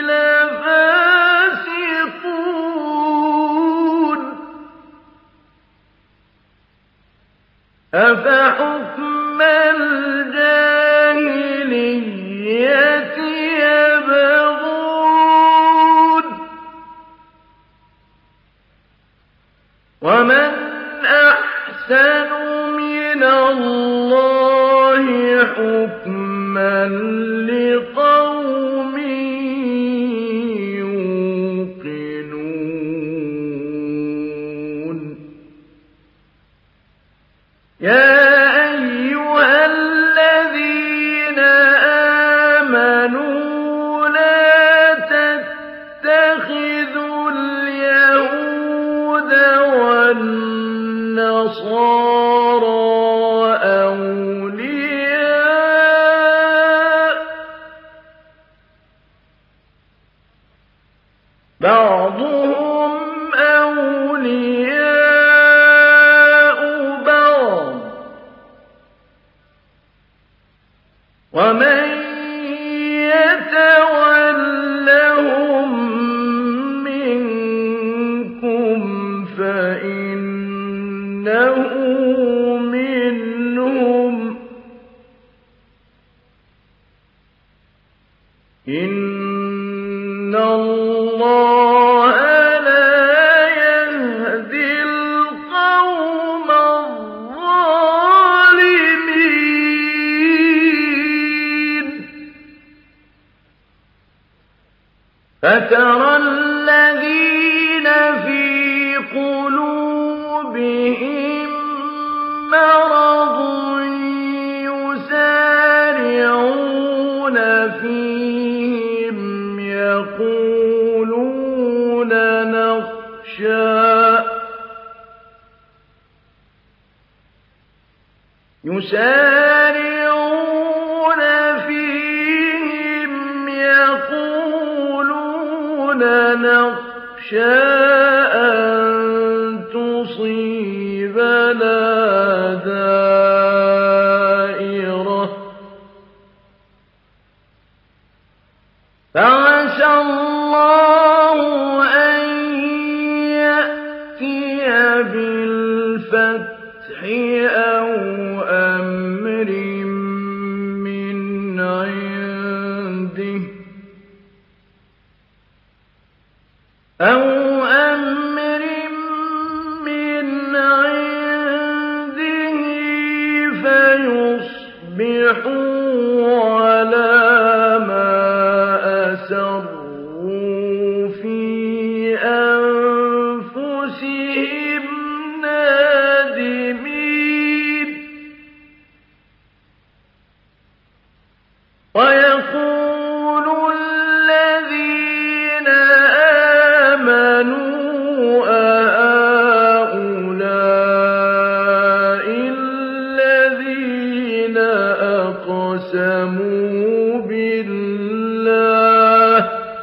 لَفَاسِقُونَ ۗ أَفَحُكْمَ الْجَاهِلِيَّةِ يَبْغُونَ ۚ وَمَنْ أَحْسَنُ مِنَ اللَّهِ حُكْمًا لِّقَوْمٍ يُوقِنُونَ يَا أَيُّهَا الَّذِينَ آمَنُوا لَا تَتَّخِذُوا الْيَهُودَ وَالنَّصَارَىٰ أَوْلِيَاءَ بعضهم أولياء بعض ومن يتولهم منكم فإنه منهم إن الله لا يهدي القوم الظالمين فترى الذين في قلوبهم مرض يسارعون فيهم يقولون نخشى أن تصيبنا دائرة فعسى الله أن يأتي بالفتح أو أمر من عنده فيصبحوا على ما أسروا في أنفسهم نادمين ويقول الذين آمنوا أهؤلاء الذين أقسموا بالله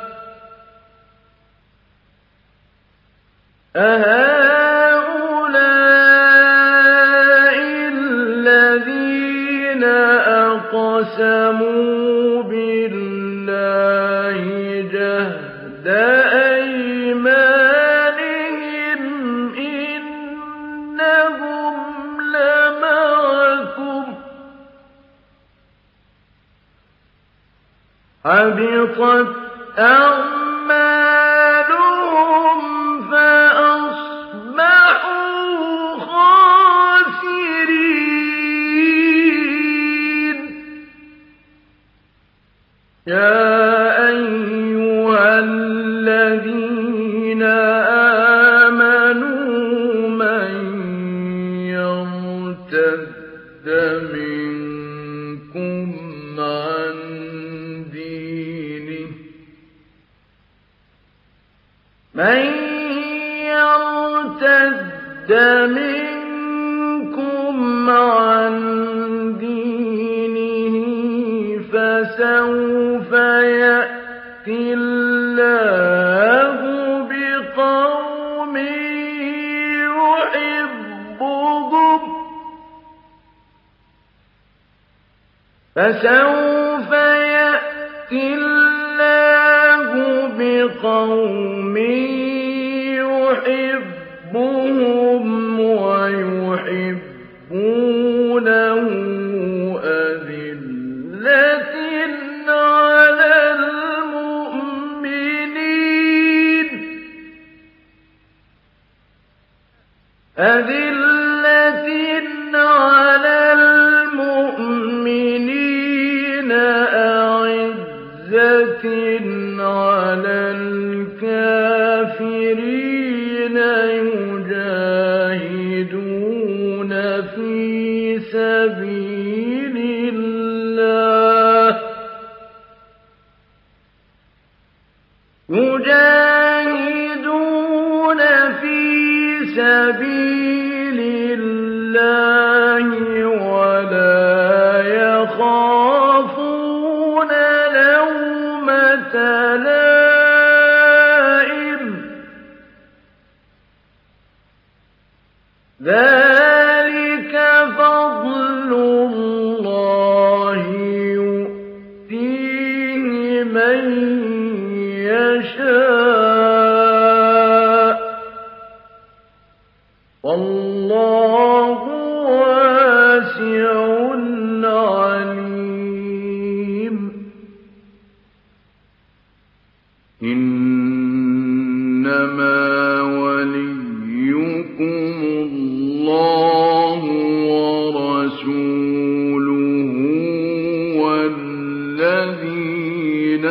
جهد أيمانهم إنهم لمعكم حبطت أعمالهم فأصبحوا خاسرين يا أيها الذين آمنوا من يرتد منكم عن دينه فسوف يأتي الله بقوم يحبهم ويحبونه أذلة على المؤمنين أعزة على الكافرين يجاهدون في سبيل الله ولا يخافون لومة لائم والله واسع عليم إنما وليكم الله ورسوله والذين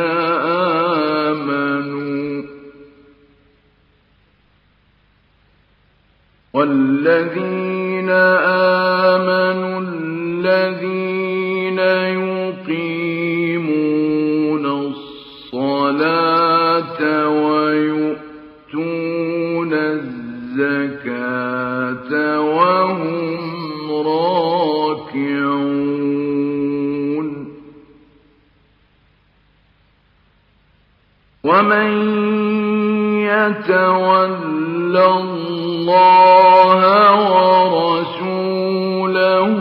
آمنوا الذين يقيمون الصلاة ويؤتون الزكاة وهم راكعون ومن يتول الله ورسوله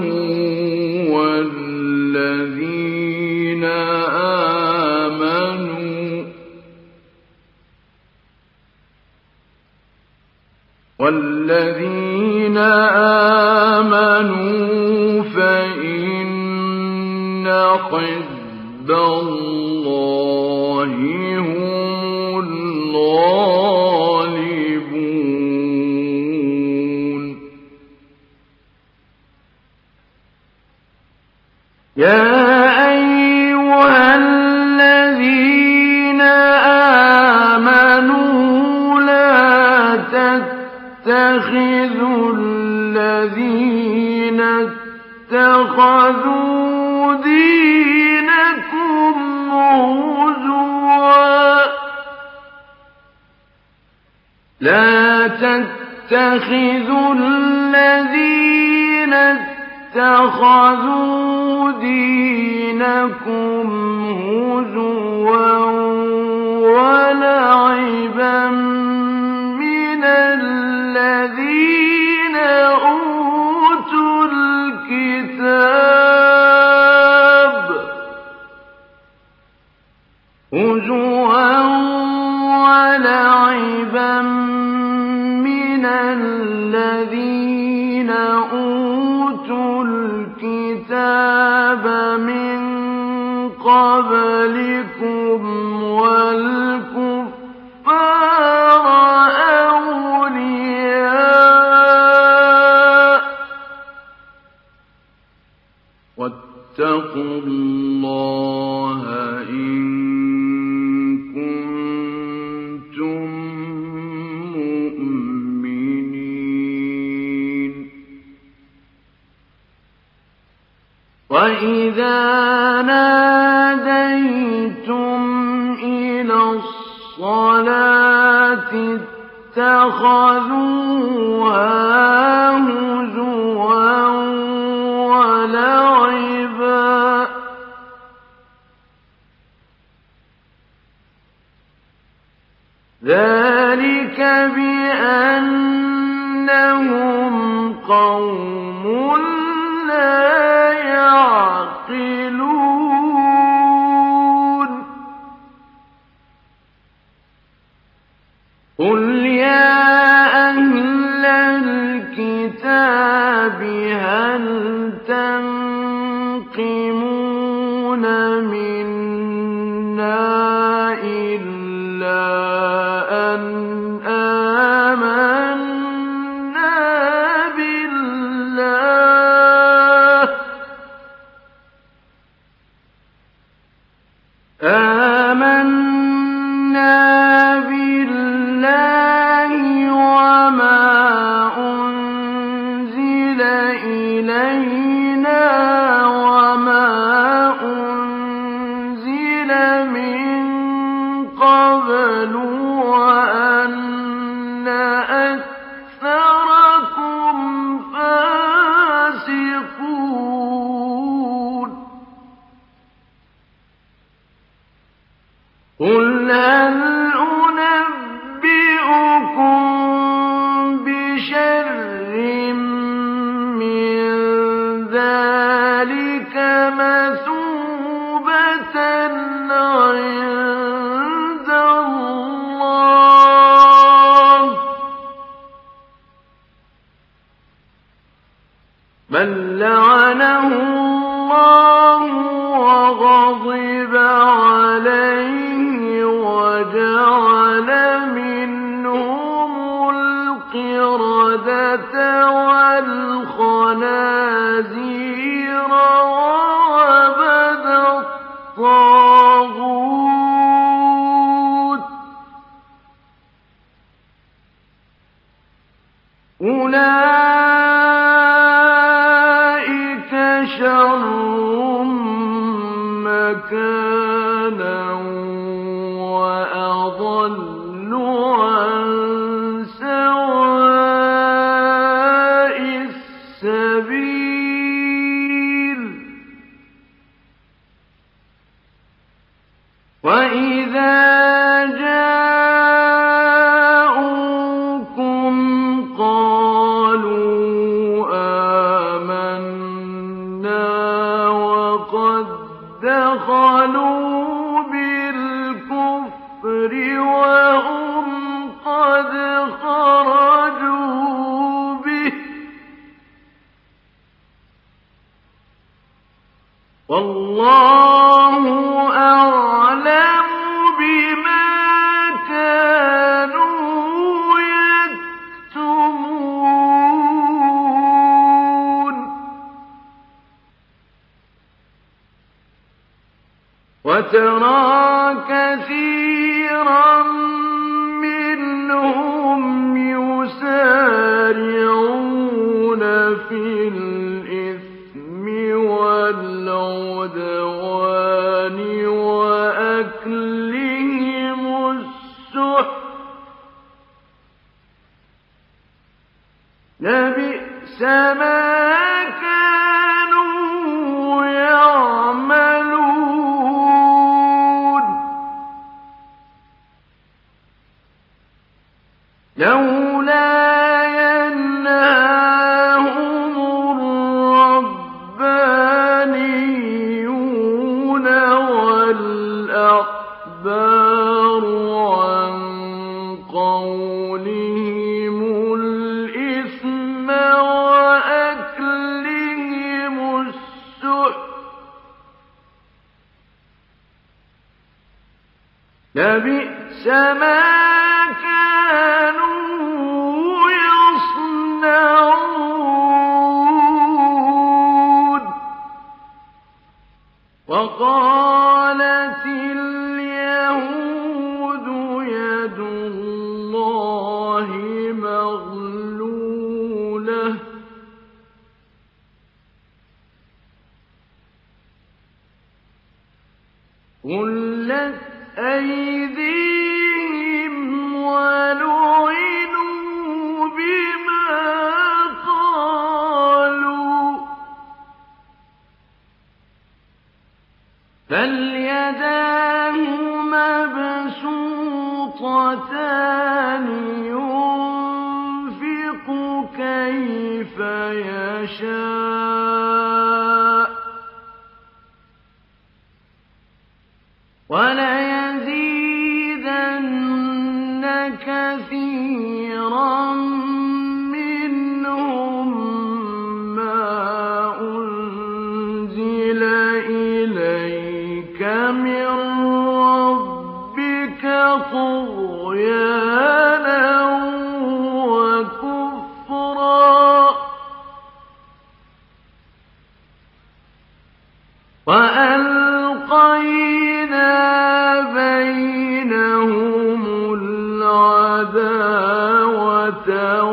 والذين آمنوا فإن حزب الله هم الغالبون يا أيها الذين آمنوا لا تتخذوا الذين اتخذوا دينكم هزوا لا تتخذوا الذين اتخذوا دينكم هزوا ولعبا من الذين أوتوا الكتاب هزوا ولعبا من الذين أوتوا الكتاب من قبلكم والكفار أولياء واتقوا الله إن كنتم مؤمنين وإذا ناديتم إلى الصلاة اتخذوها هزوا ولعبا ذلك بأنهم قوم لا يعقلون قل يا أهل الكتاب هل تنقمون منا إلا أن آمنا بالله وما أنزل إلينا وما أنزل من قبل وأن أكثركم فاسقون قل هل أنبئكم بشر من ذلك مثوبة عند الله بل لعنه الله وغضب عليه وجعل منهم القردة والخنازير وعبد الطاغوت أولئك شر مكانا وأضل عن سواء السبيل وإذا جاءوكم قالوا آمنا وقد دخلوا بالكفر وهم قد خرجوا به والله أعلم بما كانوا يكتمون وترى كثيرا منهم يسارعون في الإثم والعدوان وأكلهم السحت لبئس ما كانوا يعملون لولا ينهاهم الربانيون والأحبار عن قولهم الإثم وأكلهم السحت لبئس ما كانوا يصنعون وقالت اليهود يد الله مغلولة غلت أيديهم ولعنوا بما قالوا بل يداه مبسوطتان ينفق كيف يشاء وليزيدن كثيرا منهم ما أنزل إليك من ربك طغيانا وكفرا وألقينا بينهم العداوة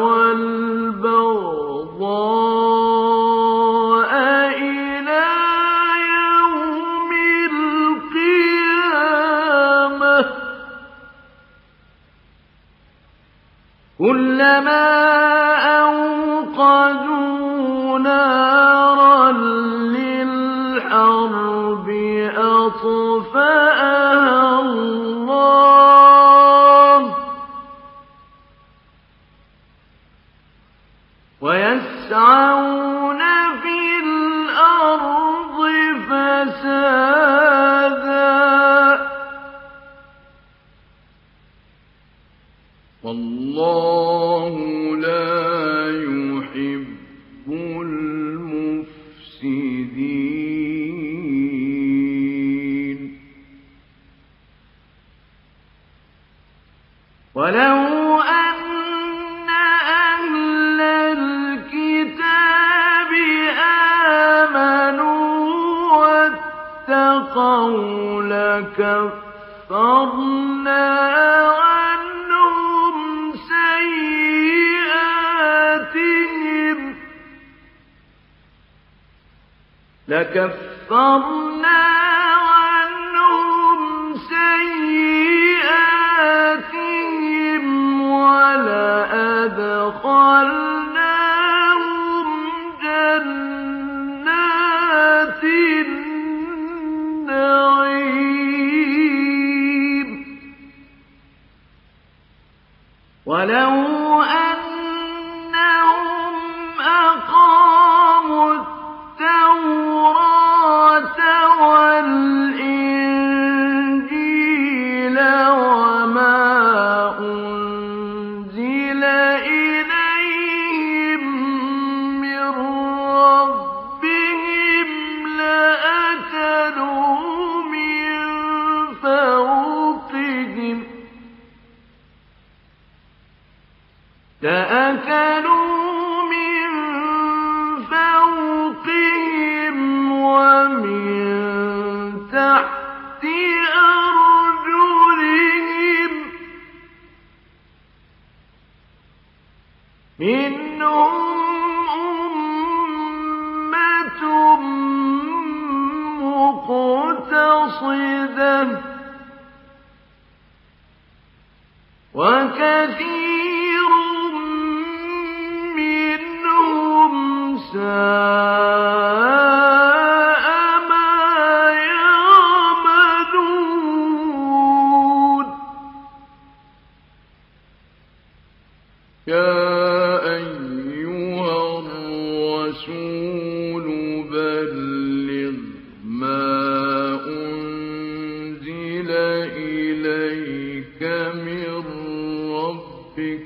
والبغضاء إلى يوم القيامة كلما أوقدوا نارا للحرب أطفأها الله ويسعون في الأرض فسادا والله لا يحب المفسدين ولو أن أهل الكتاب آمنوا واتقوا لكفرنا عنهم سيئاتهم ولأدخلناهم جنات النعيم ولو أنهم أقاموا التوراة والإنجيل وما أنزل إليهم من ربهم لأكلوا من فوقهم ومن تحت أرجلهم منهم أمة مقتصدة وكثير منهم ساء ما يعملون يا أيها الرسول بلغ ما أنزل إليك من ربك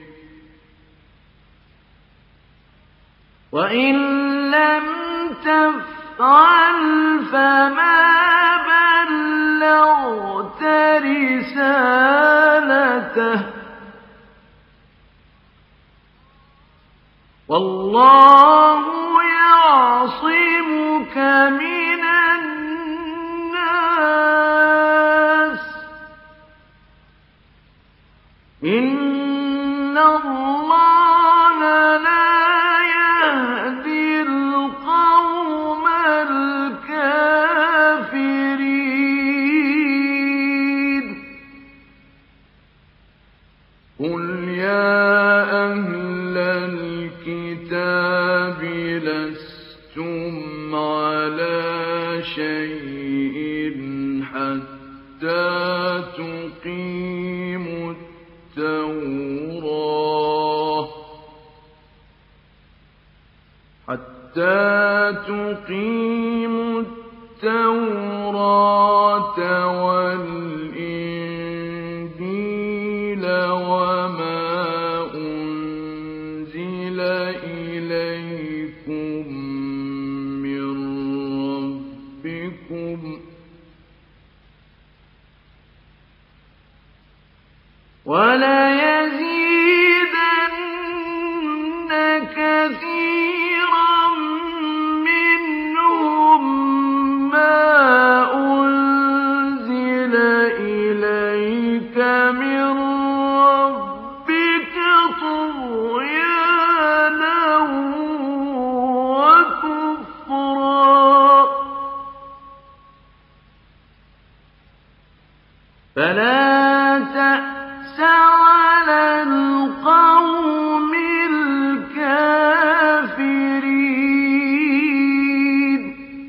وإن لم تفعل فما بلغت رسالته والله يعصمك من الناس إن الله لا يهدي القوم الكافرين قل يا أهل الكتاب لستم على شيء حتى تقيموا التوراة والإنجيل وما أنزل إليكم من ربكم وليزيدن كثيرا منهم ما أنزل إليك من ربك طغيانا وكفرا فلا تأس على القوم الكافرين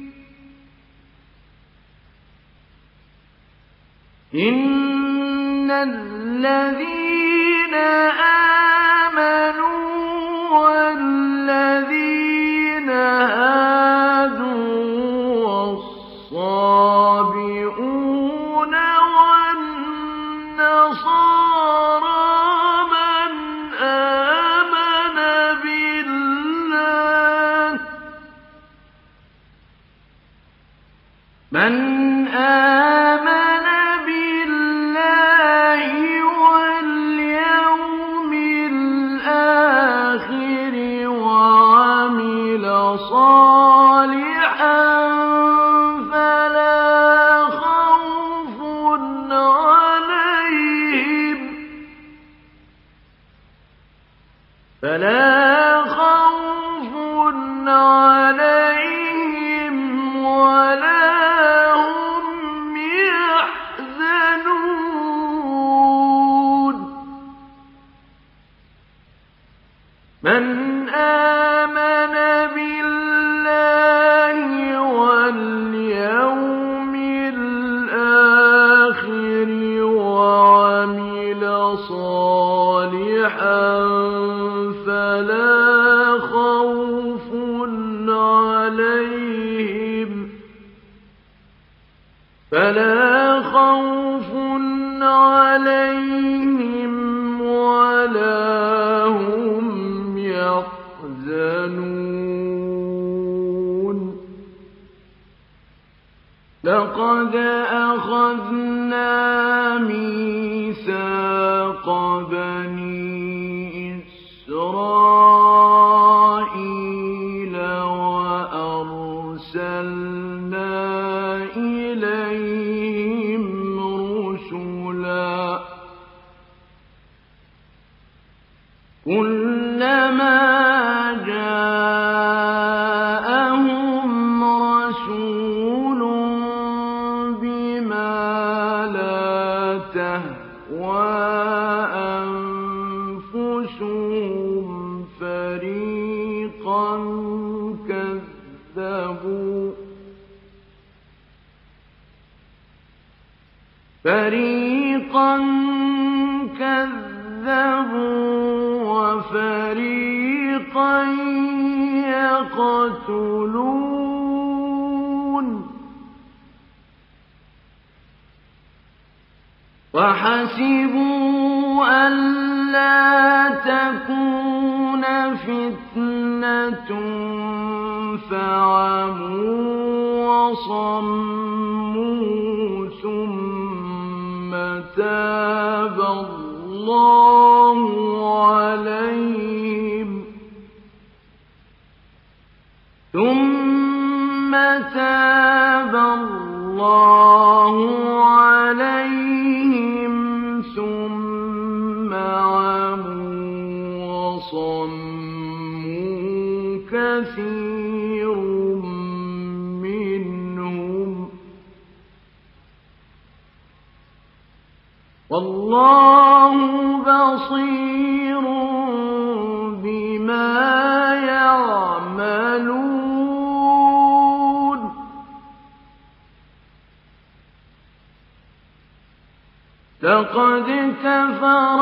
إن الذين آمنوا والذين هادوا والصابئون والنصارى من آمن بالله واليوم ولا خوف عليهم ولا هم يحزنون لقد أخذنا ميثاق بني إسرائيل وأرسلنا إليهم رسلا كلما جاءهم رسول بما لا تهوى أنفسهم فريقا كذبوا وفريقا يقتلون وحسبوا ألا تكون فتنة فعموا وصموا ثم تاب الله عليهم ثم عموا وصموا كثير منهم والله بصير بما يعملون لقد كفر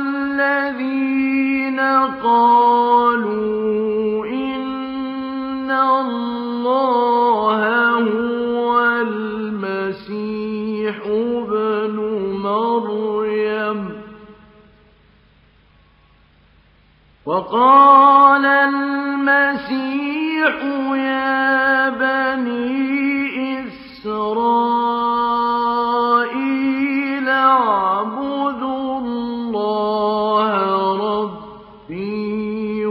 الذين قالوا إن الله هو المسيح ابن مريم وقال المسيح يا بني إسرائيل اعبدوا الله ربي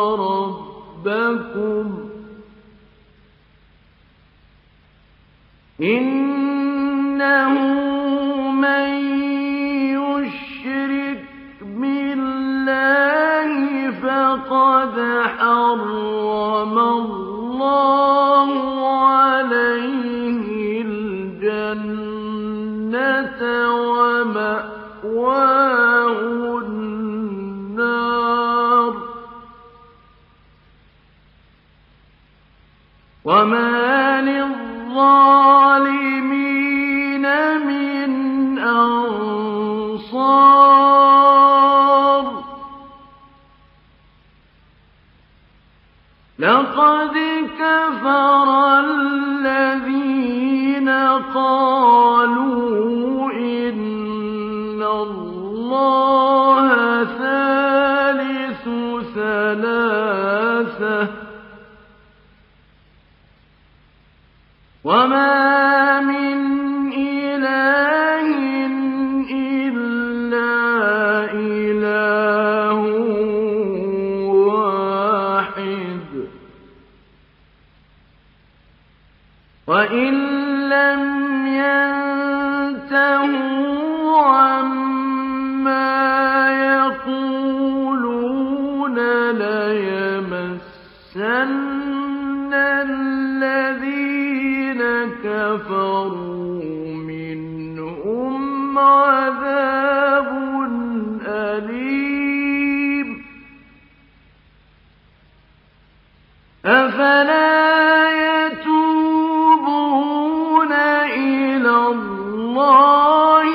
وربكم إنه من يشرك بالله فقد حرم الله عليه الجنة ومأواه النار وما للظالمين من أنصار لقد كفر الذين قالوا إن الله ثالث ثلاثة وما من إله إلا إله واحد وإن لم ينتهوا عما يقولون ليمسن الذين كفروا منهم عذاب أليم أفلا يتوبون إلى الله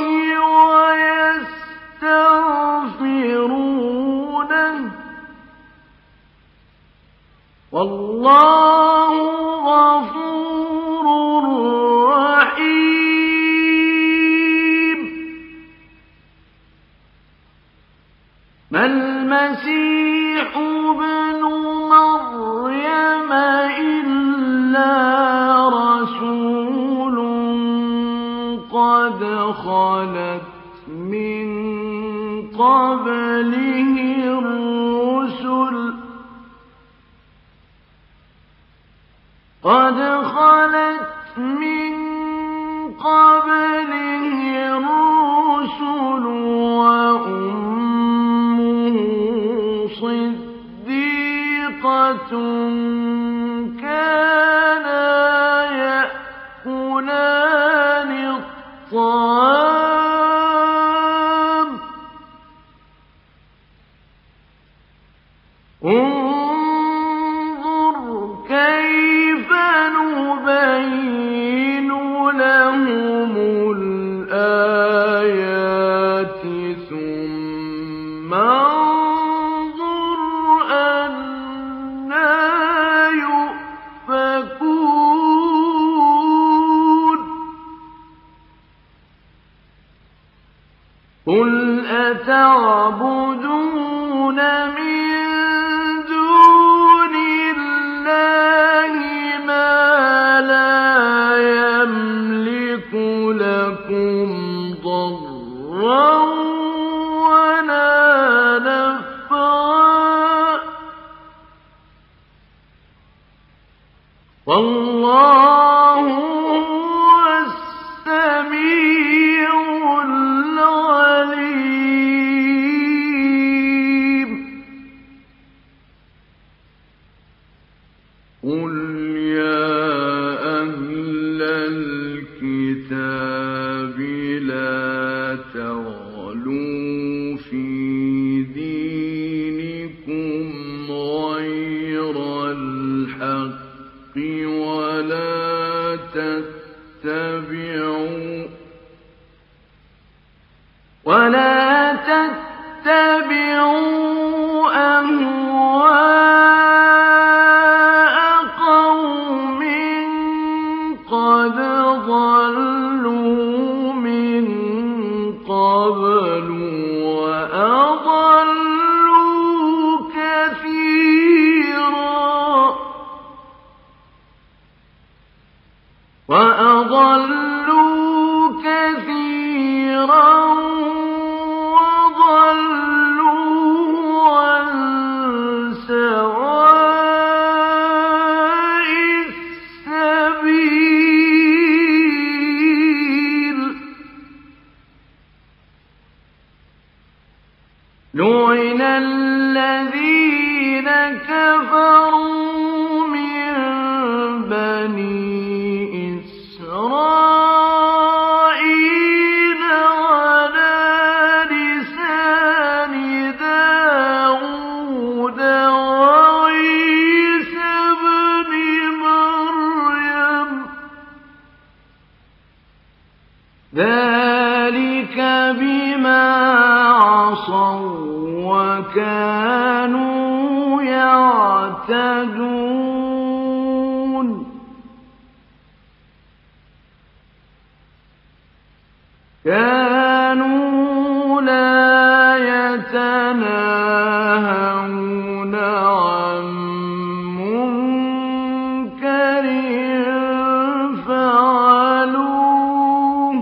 ويستغفرونه والله غفور رحيم ما المسيح ابن مريم إلا رسول قد خلت من قبله الرسل وأمه صديقة كانا يأكلان الطعام انظر كيف نبين لهم الآيات ثم انظر أنى يؤفكون قل أتعبدون من دون الله ما لا يملك لكم ضرا ولا نفعا والله هو السميع العليم قل يا أهل الكتاب لا تغلوا في دينكم غير الحق ولا تتبعوا أهواء قوم قد ضلوا من قبل وأضلوا كثيرا وضلوا عن سواء السبيل لعن الذين كفروا من بني إسرائيل على لسان داود وعيسى ابن مريم ذلك بما عصوا وكانوا يعتدون كانوا لا يتناهون عن منكر فعلوه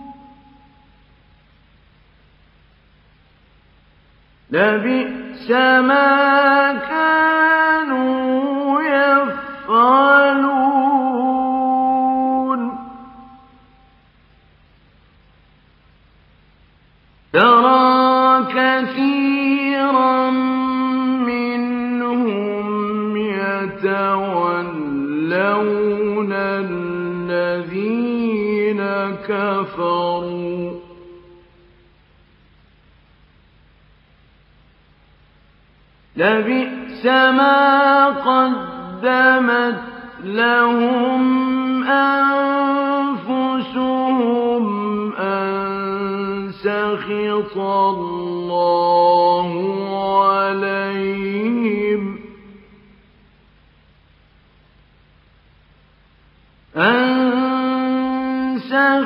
لبئس ما كانوا يفعلون ترى كثيرا منهم يتولون الذين كفروا لبئس ما قدمت لهم أنفسهم أن سخط الله عليهم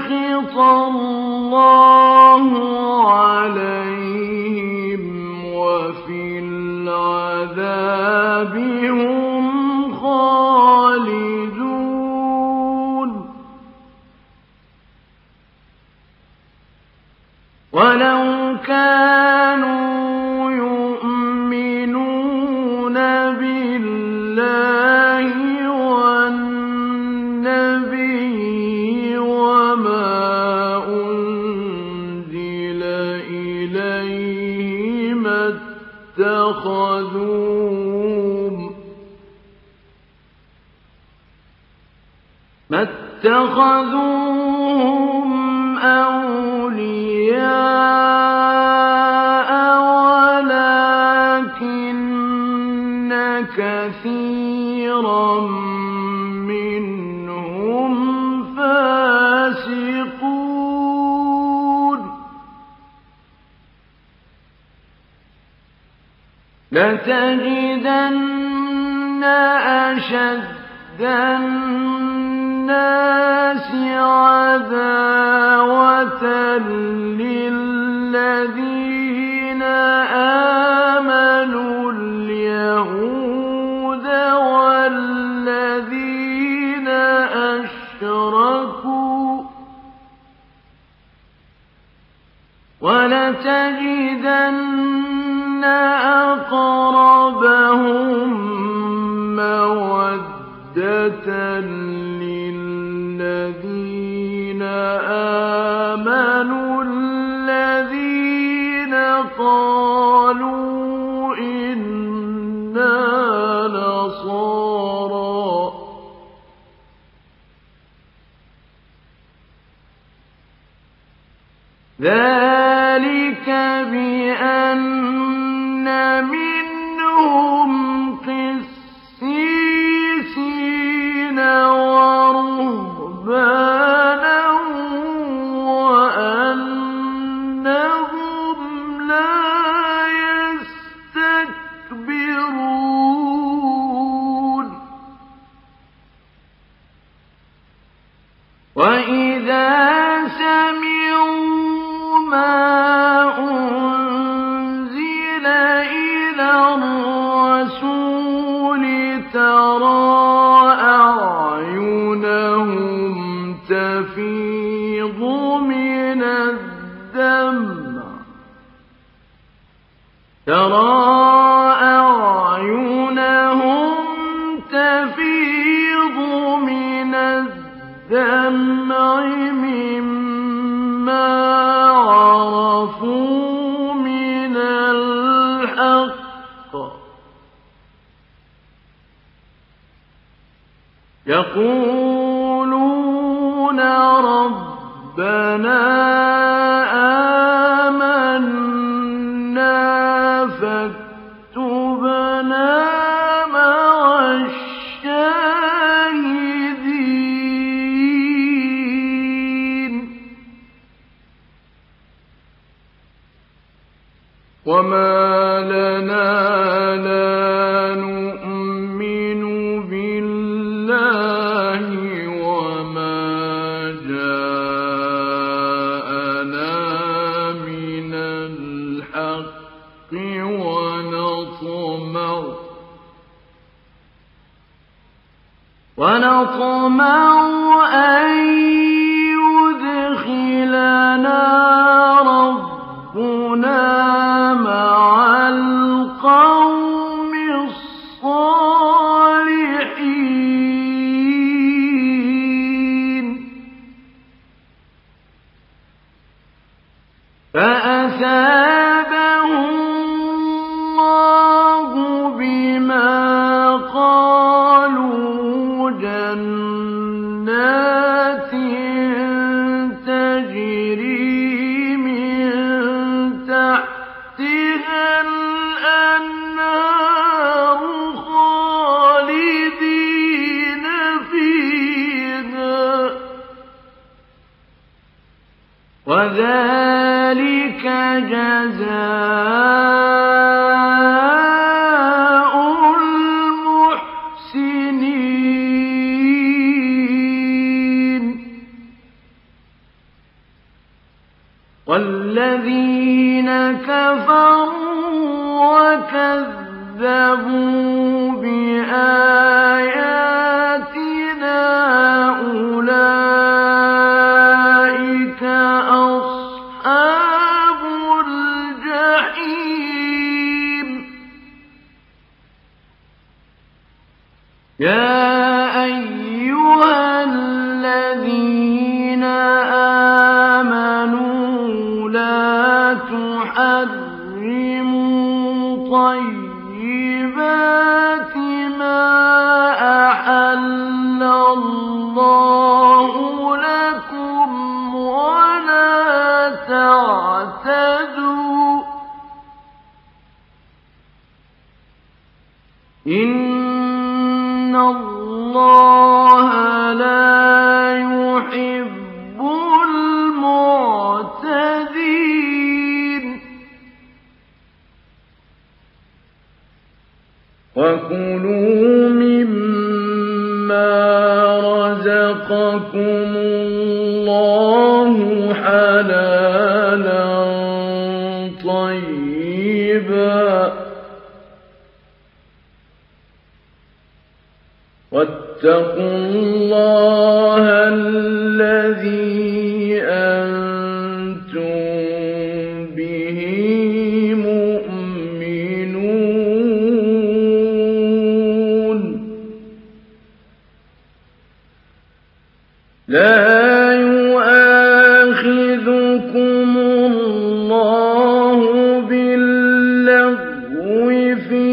ويضل ولو كانوا يؤمنون بالله والنبي وما أنزل إليه ما اتخذوهم أولياء ولكن كثيرا منهم فاسقون لتجدن أشد الناس عداوة للذين آمنوا اليهود والذين أشركوا ولتجدن أقربهم مودة للذين آمنوا الذين قالوا إنا نصارى ذلك بأن منهم قسيسين ورهبانا وأنهم لا يستكبرون وإذا سمعوا ما أنزل إلى الرسول ترى أعينهم تفيض من الدمع مما عرفوا من الحق يقولون ربنا آمنا فاكتبنا مع الشاهدين وما لنا لا نؤمن بالله وما جاءنا من الحق ونطمع أن يدخلنا ربنا مع القوم الصالحين فأثابهم الله بما قالوا جنات تجري من تحتها الأنهار خالدين فيها وذلك جزاء المحسنين والذين كفروا وكذبوا بآياتنا أولئك أصحاب يا أيها الذين آمنوا لا تحرموا طيبات ما أحل الله لكم ولا تعتدوا إن الله لا يحب المعتدين وكلوا مما رزقكم الله حلالا طيبا واتقوا الله الذي أنتم به مؤمنون لا يؤاخذكم الله باللغو في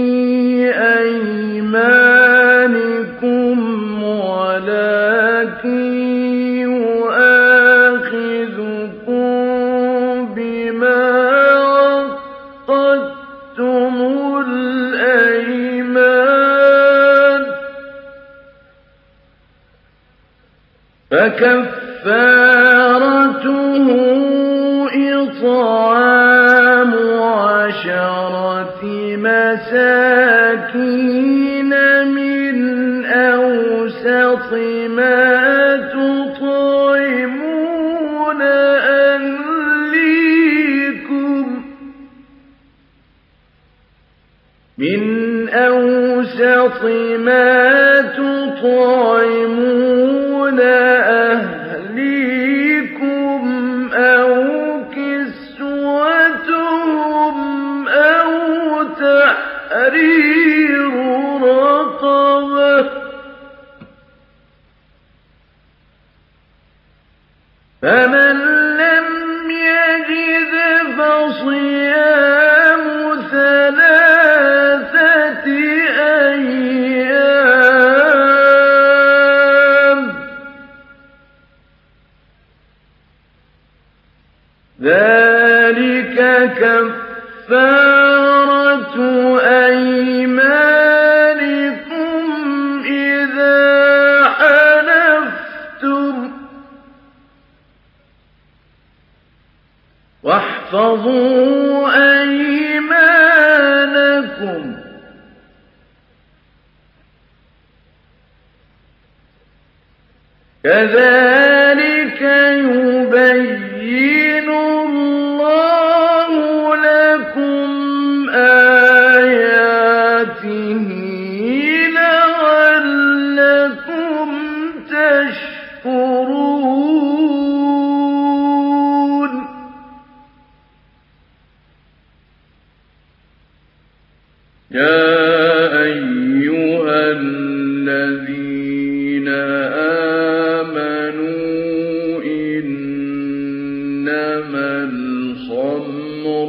أيمانكم ولكن يؤاخذكم بما عقدتم الأيمان فكفارته إطعام 10 مساكين من أوسط ما تطعمون أهليكم أو كسوتهم أو تحرير رقبة فمن لم يجد فصيام 3 أيام ذلك كفارة أيمانكم إذا حلفتم واحفظوا أيمانكم كذلك يبين الله لكم آياته لعلكم تشكرون يا أيها الذين آمنوا إنما الخمر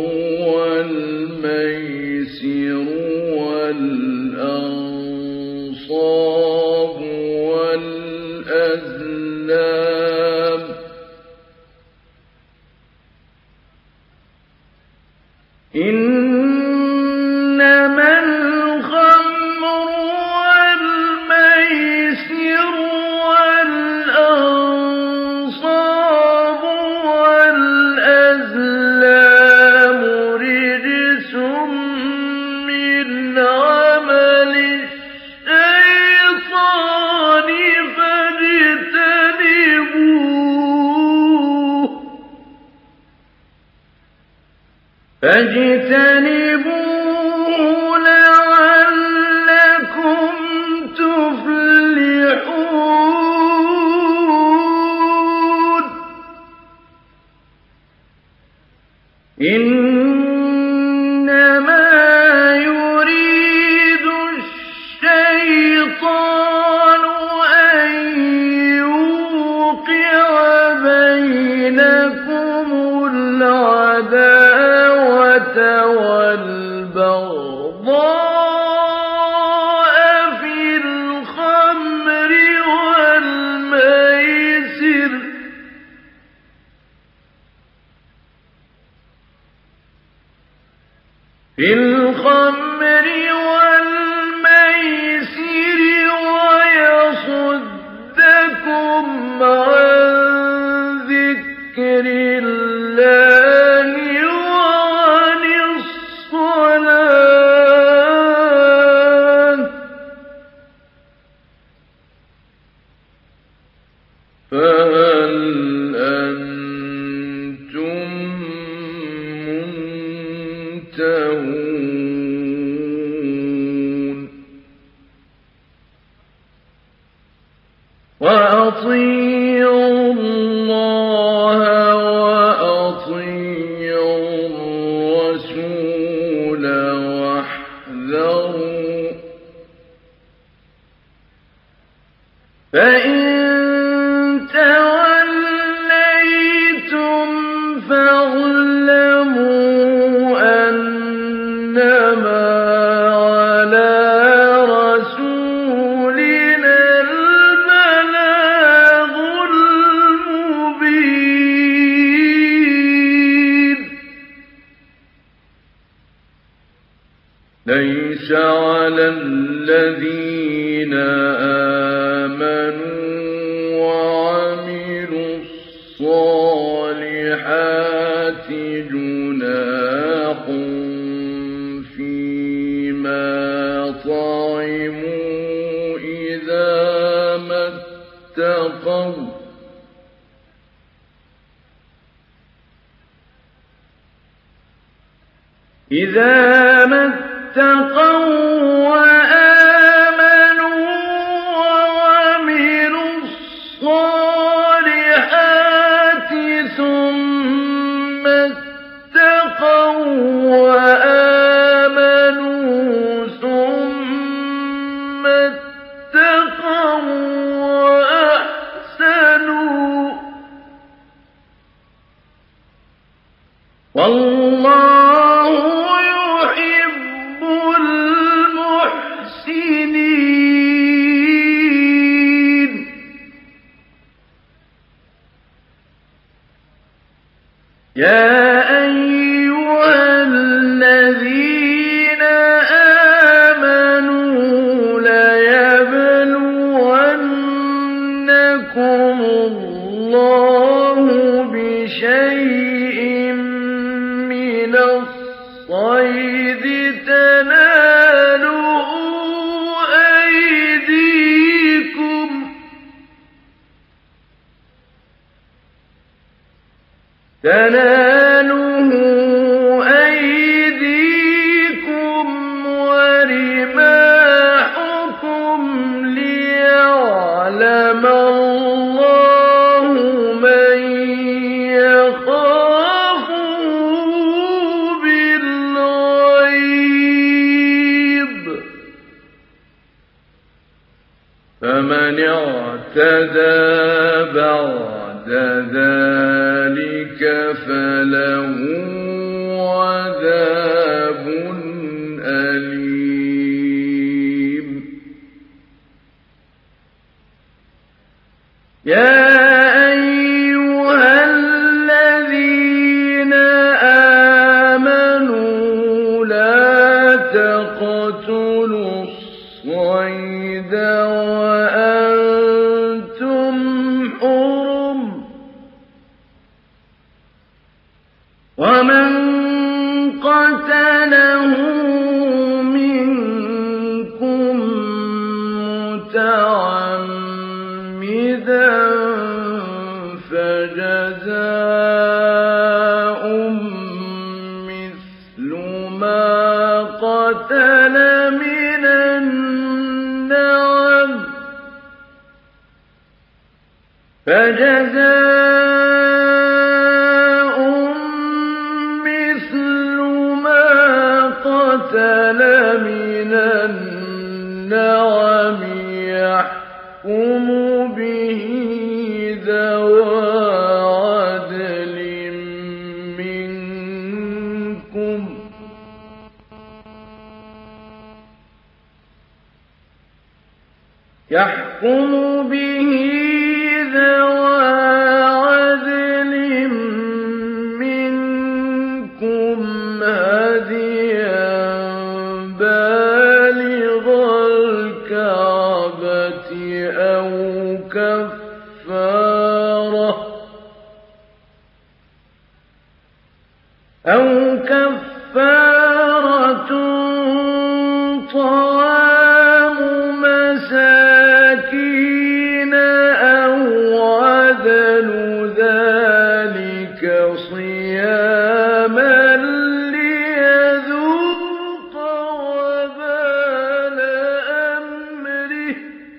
والميسر والأنصاب والأزلام إنما الخمر والميسر والأنصاب والأزلام رجس من عمل الشيطان فاجتنبوه لعلكم تفلحون إنما يريد الشيطان في الخمر والميسر ويصدكم عن ذكر الله وعن الصلاة فهل أنتم منتهون وأطيعوا الله وأطيعوا الرسول واحذروا فإن توليتم فاعلموا أنما على رسولنا البلاغ المبين ليس على الذين آمنوا وعملوا الصالحات جناح فيما طعموا إذا ما اتقوا وآمنوا وعملوا الصالحات ثم اتقوا وآمنوا ثم اتقوا وأحسنوا والله يحب المحسنين يا أيها الذين آمنوا ليبلونكم الله بشيء من الصيد تناله أيديكم ورماحكم ليعلم الله من يخافه بالغيب فمن اعتدى بعد ذلك فله عذاب أليم يا أيها الذين آمنوا لا تقتلوا الصيد وأنتم حرم ومن قتله منكم متعمدا فجزاء مثل ما قتل من النعم قتل من النعم يحكم به ذوى عدل منكم هديا أو كفارة طعام مساكين أو عدل ذلك صياما ليذوق وبال أمره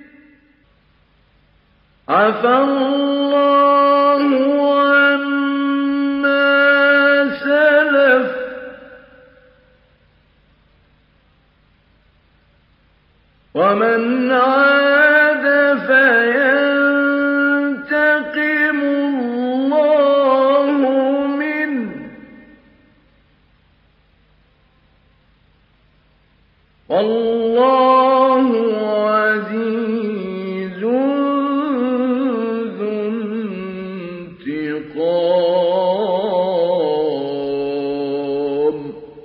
عفى الله عما سلف ومن عاد فينتقم الله منه والله عزيز ذو انتقام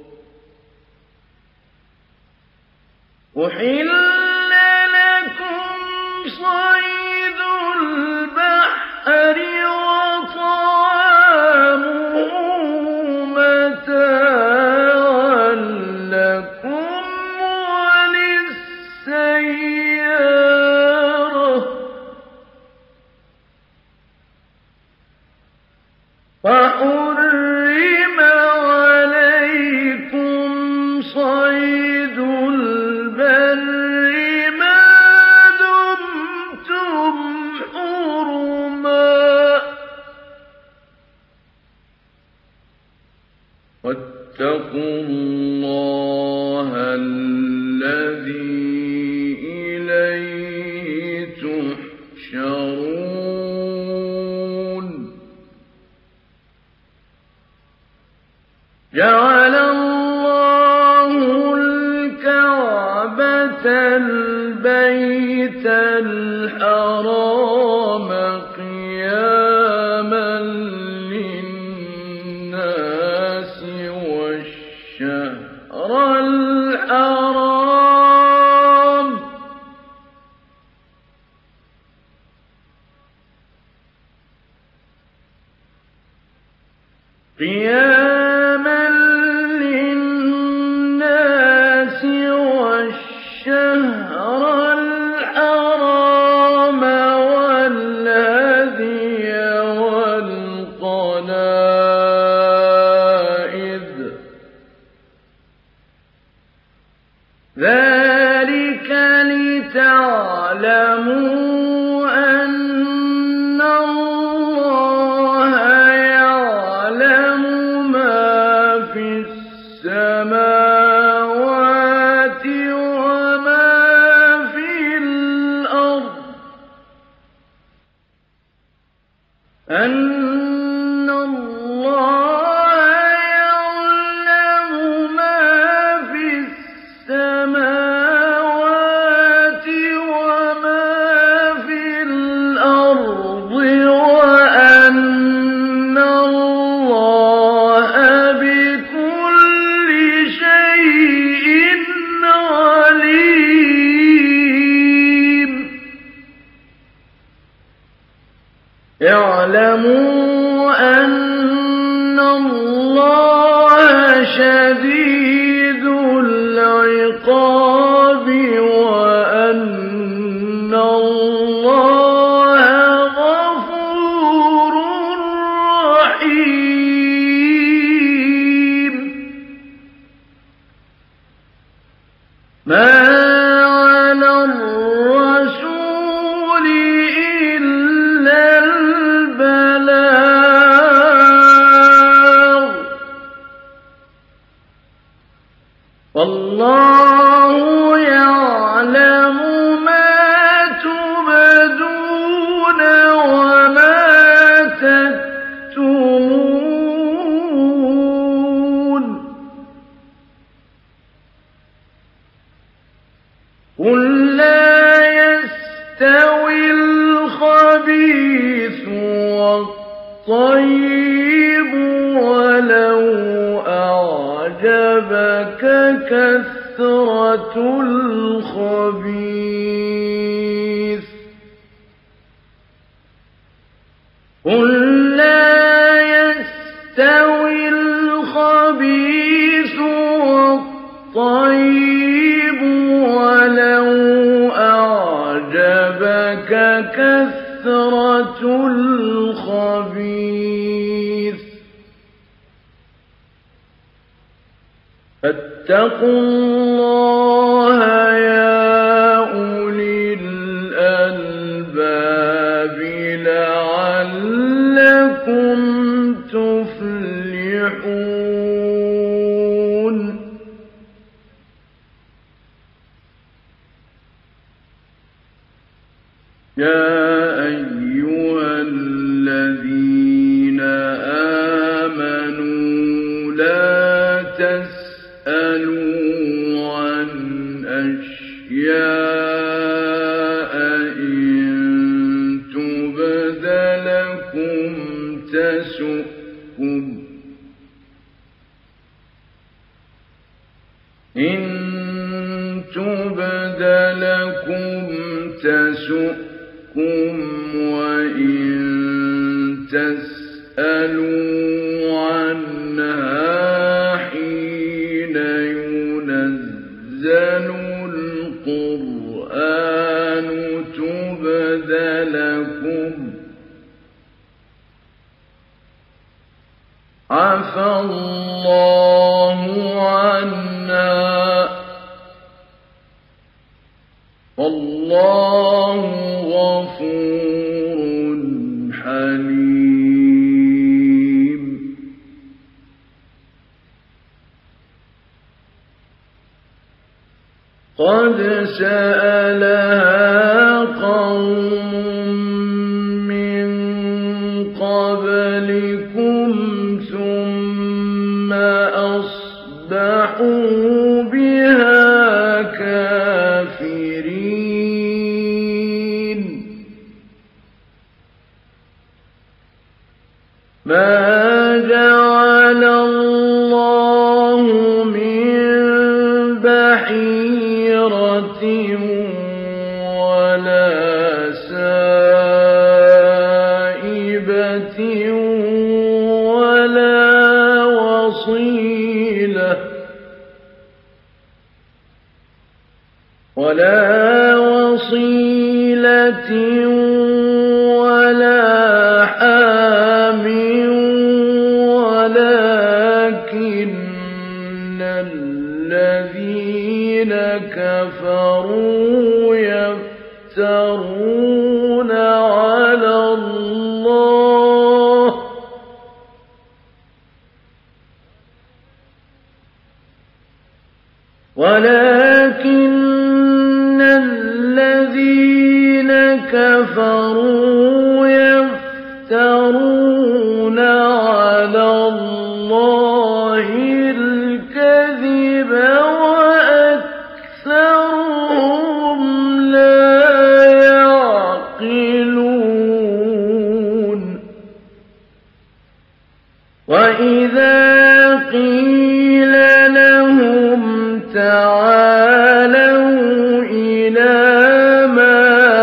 أحل لكم صيد البحر وطعامه متاعا لكم وللسيارة وحرم عليكم صيد البر ما دمتم حرما واتقوا الله الذي إليه تحشرون جعل الله الكعبة البيت الحرام قياما للناس والشهر الحرام قياما للناس والشهر الحرام والهدي والقلائد ذلك لتعلموا أن الله يعلم ما في السماوات وما في الأرض أن الله يعلم ما في السماوات وما في الأرض وأن الله بكل شيء عليم اعلموا أن الله شديد العقاب وأن الله غفور رحيم ما على الرسول إلا البلاغ والله يعلم ما تبدون وما تكتمون قل لا يستوي الخبيث والطيب ولو أعجبك كثرة الخبيث قل لا يستوي الخبيث الخبيث والطيب ولو أعجبك كثرة الخبيث فاتقوا الله يا أولي الألباب لعلكم تفلحون. يا أيها الذين آمنوا لا تسألوا عن أشياء إن تبد لكم تسؤكم وإن تسألوا عنها حين ينزل القرآن تبد لكم عفى الله عنها والله غفور حليم. قد سألها قوم من قبلكم ثم أصبحوا بها كافرين. ما جعل الله من بحيرة ولا سائبة ولا وصيلة ولا حام ولكن الذين كفروا يفترون على الله الكذب وأكثرهم لا يعقلون. وإذا قيل لهم تعالوا إلى ما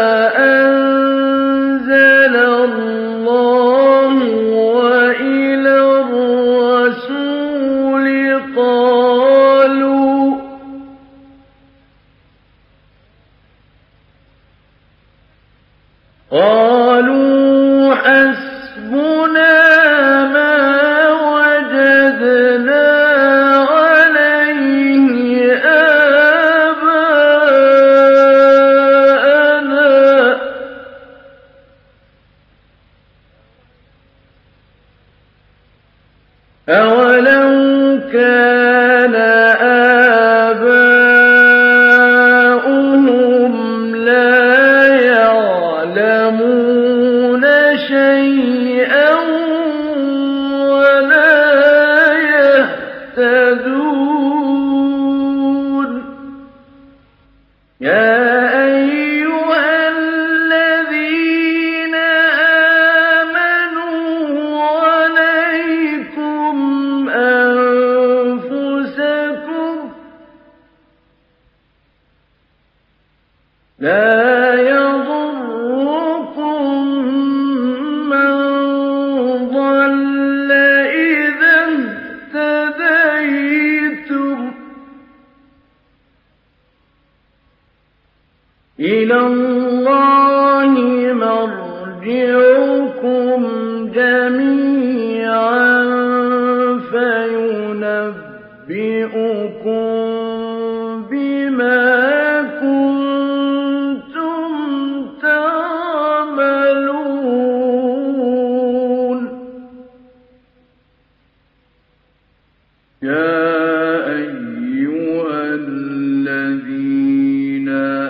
أنزل الله وإلى الرسول قالوا حسبنا ما وجدنا عليه آباءنا أولو كان آباؤهم لا يعلمون شيئا ولا يهتدون. يا أيها الذين آمنوا عليكم أنفسكم لا يضركم من ضل إذا اهتديتم إِلَى اللَّهِ مَرْجِعُكُمْ جَمِيعًا فَيُنَبِّئُكُم بِمَا كُنتُمْ تَعْمَلُونَ يَا أَيُّهَا الَّذِينَ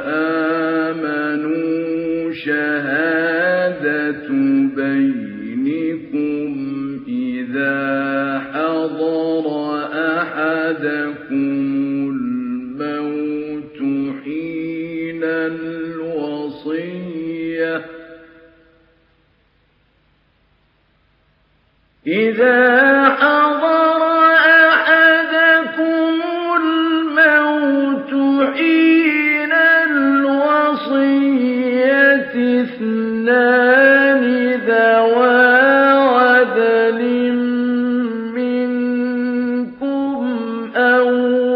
آمَنُوا شَهَادَةُ بَيْنِكُمْ إِذَا حَضَرَ أَحَدَكُمُ الْمَوْتُ حِينَ الْوَصِيَّةِ اثْنَانِ ذَوَا عَدْلٍ مِّنكُمْ أَوْ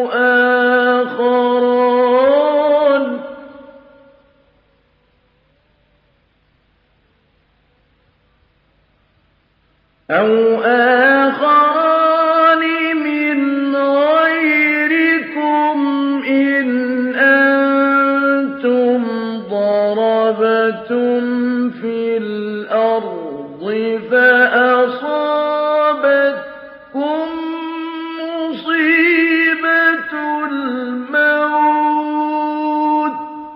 آخَرَانِ مِنْ غَيْرِكُمْ إِنْ أَنتُمْ ضَرَبْتُمْ فِي الْأَرْضِ فَأَصَابَتْكُم مُّصِيبَةُ الْمَوْتِ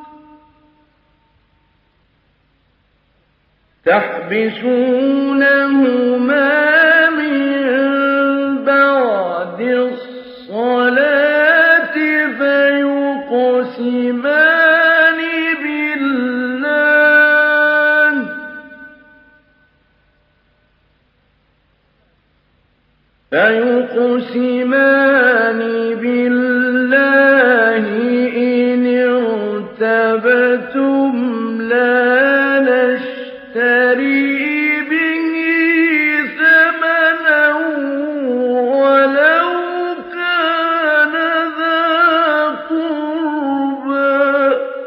تَحْبِسُونَهُمَا مِن بَعْدِ الصَّلَاةِ فيقسمان بالله إن ارتبتم لا نشتري به ثمنا ولو كان ذا قربى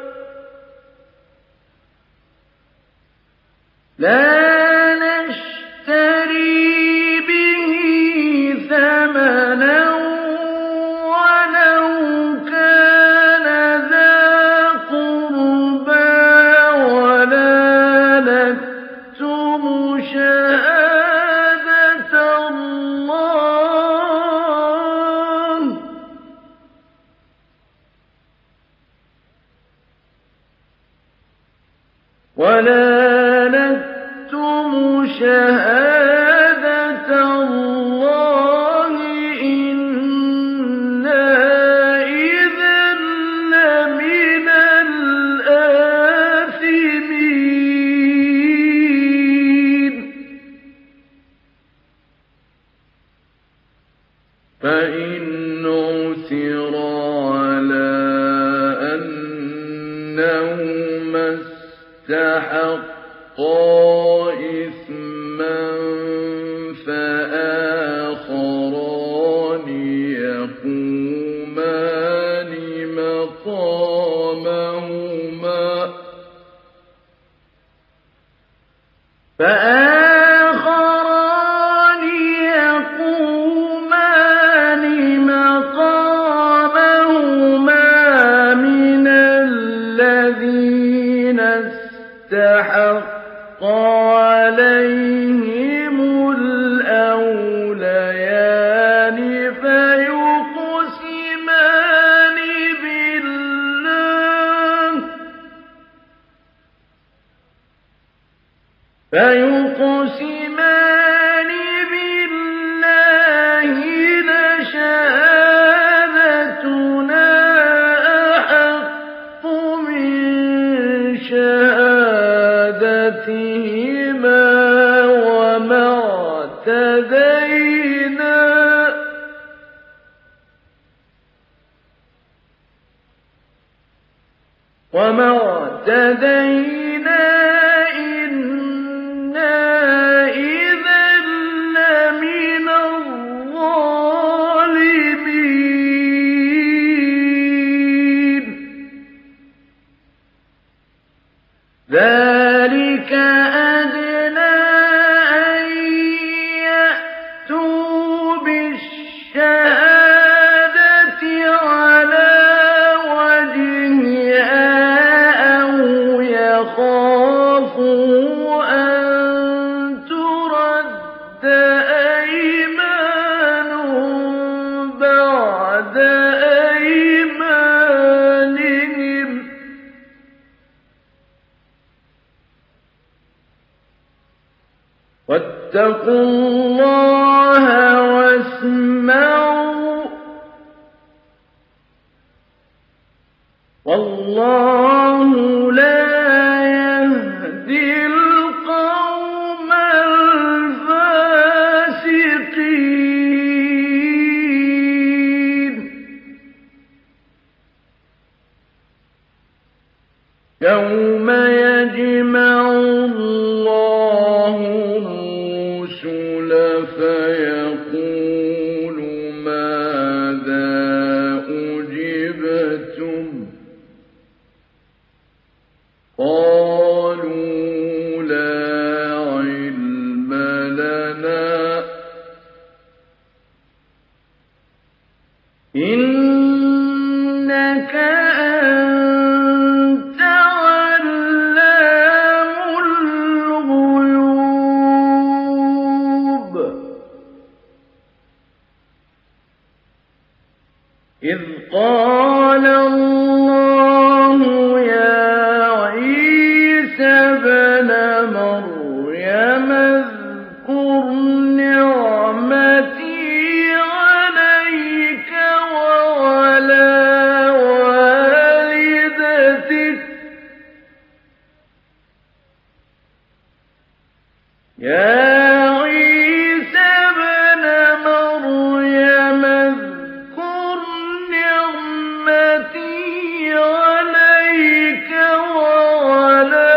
ولا نكتم شهادة الله إنا إذا لمن الآثمين فإن عثر على أنهما استحقا إثما فآخران يقومان مقامهما من الذين استحق عليهم الأوليان فيقسمان بالله لشهادتنا أحق من شهادتهما وما اعتدينا إنا إذا لمن الظالمين واتقوا الله واسمعوا والله لا يهدي القوم الفاسقين يوم يجمع الله الرسل فيقول ماذا أجبتم قالوا لا علم لنا إنك أنت علام الغيوب إذ قال الله يا عيسى ابن مريم اذكر نعمتي عليك وعلى والدتك يا عيسى ابن مريم اذكر نعمتي عليك وعلى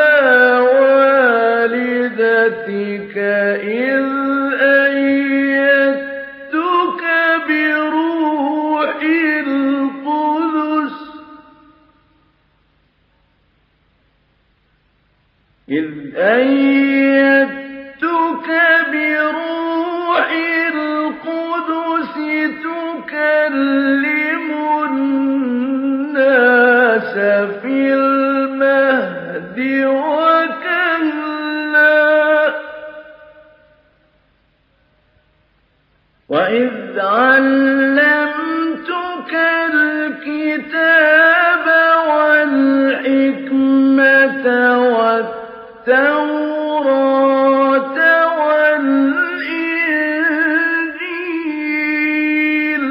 والدتك إذ أيدتك بروح القدس تكلم الناس في المهد وكهلا وإذ علمتك الكتاب والحكمة والتوراة والإنجيل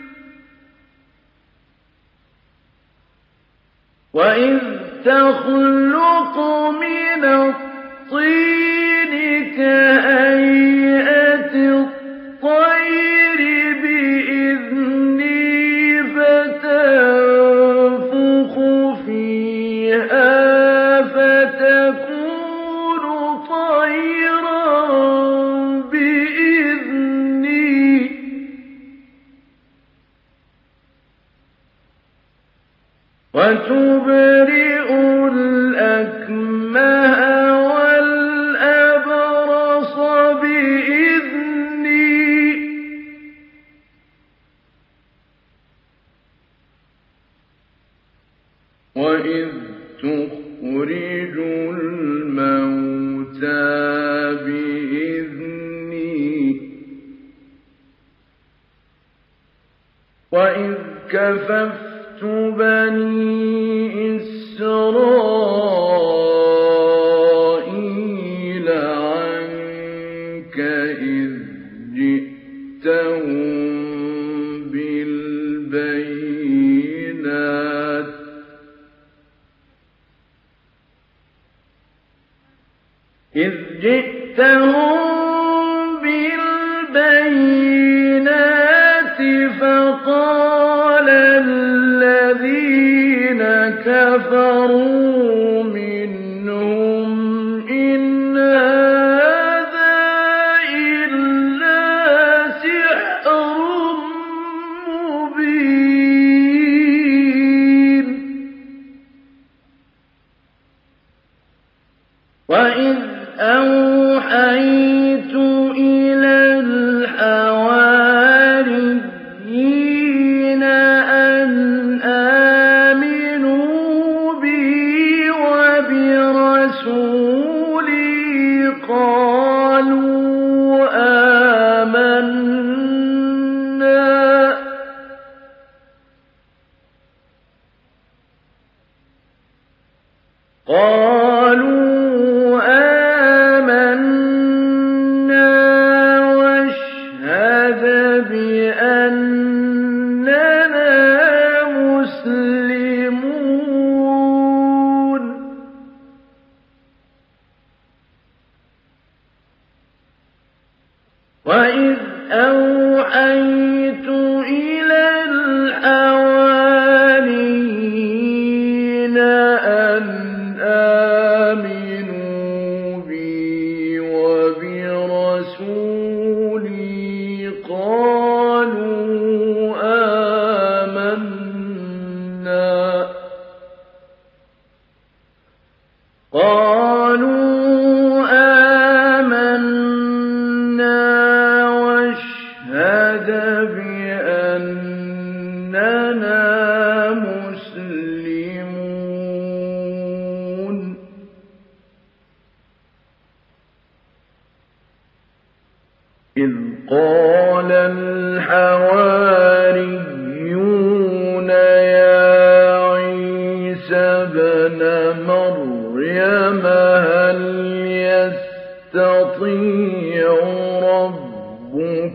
وإذ تخلق من الطين كهيئة الطير بإذني فتنفخ فيها فتكون طيرا بإذني وتبرئ الأكمه والأبرص بإذني وإذ تخرج الموتى بإذني وإذ كففت بني إسرائيل عنك إذ جئتهم بالبينات فقال الذين كفروا منهم إن هذا إلا سحر مبين وإذ أوحيت إلى الحواريين أن آمنوا بي وبرسولي قالوا آمنا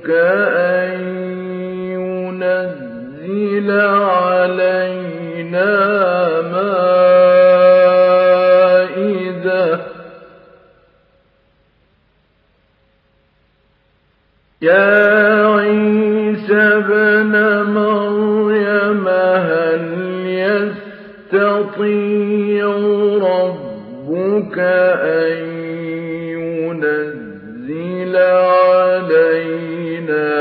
ربك أن ينزل علينا مائدة يا عيسى ابن مريم هل يستطيع ربك أن ينزل علينا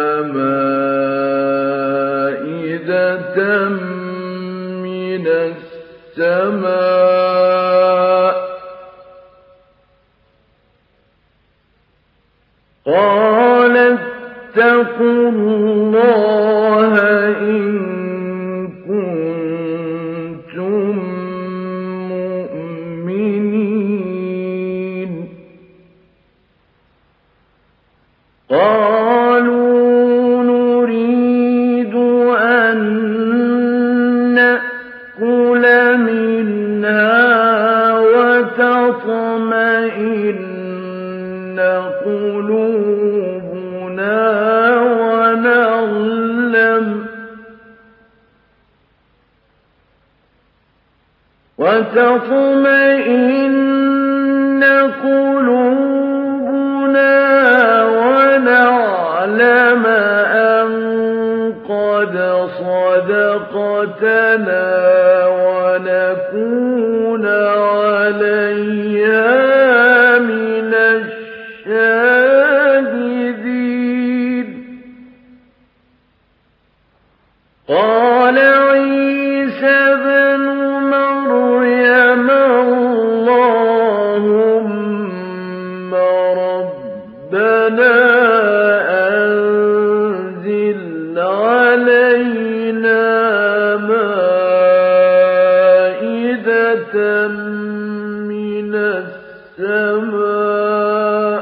مائدة من السماء قال اتقوا الله إن كنتم مؤمنين قالوا نريد أن نأكل منها وتطمئن قلوبنا ونعلم أن قد صدقتنا ونكون عليها من الشاهدين قال عيسى ابن مريم اللهم ربنا أنزل علينا مائدة من السماء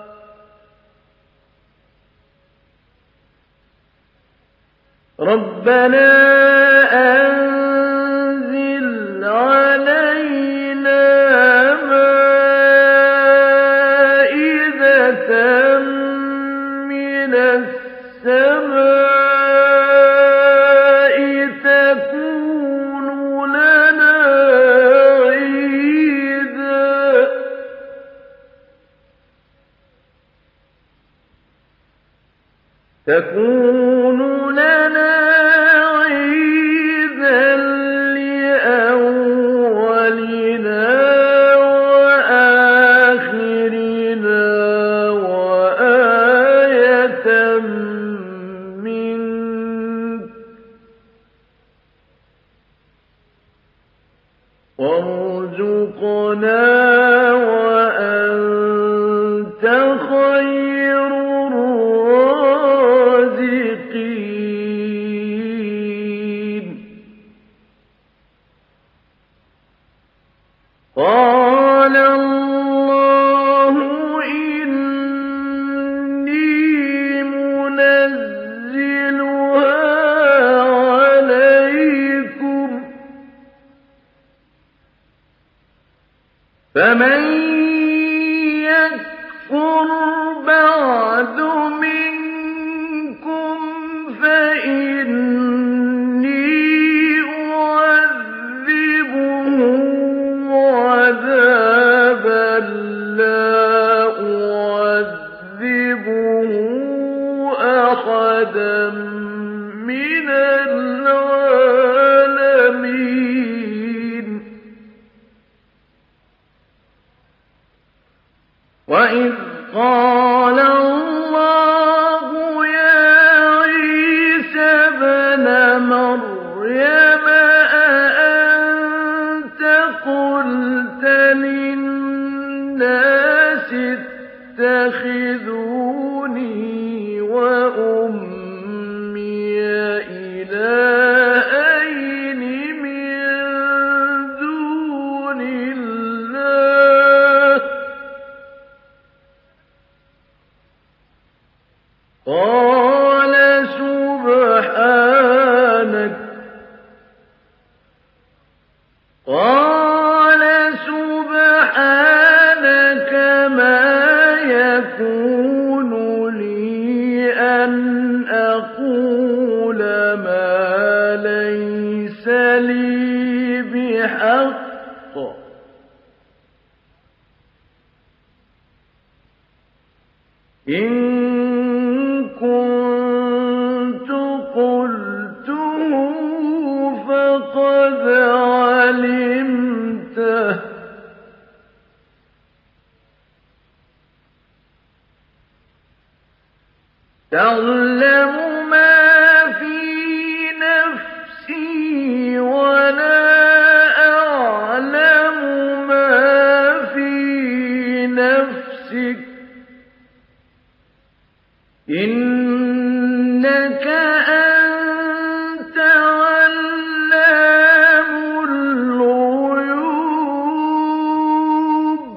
ربنا أنزل علينا مائدة من السماء تكون لنا عيدا لأولنا وآخرنا وآية منك وارزقنا وأنت خير الرازقين قال الله إني منزلها عليكم فمن يكفر بعد منكم فإني أعذبه عذابا لا أعذبه أحدا من العالمين وإذ قال الله يا عيسى ابن مريم أأنت قلت للناس اتخذوني وأمي إِن كُنتُ قُلْتُهُ فَقَدْ عَلِمْتَهُ ۚ تَعْلَمُ مَا فِي نَفْسِي وَلَا أَعْلَمُ مَا فِي نَفْسِكَ ۚ إِنَّكَ أَنتَ عَلَّامُ الْغُيُوبِ.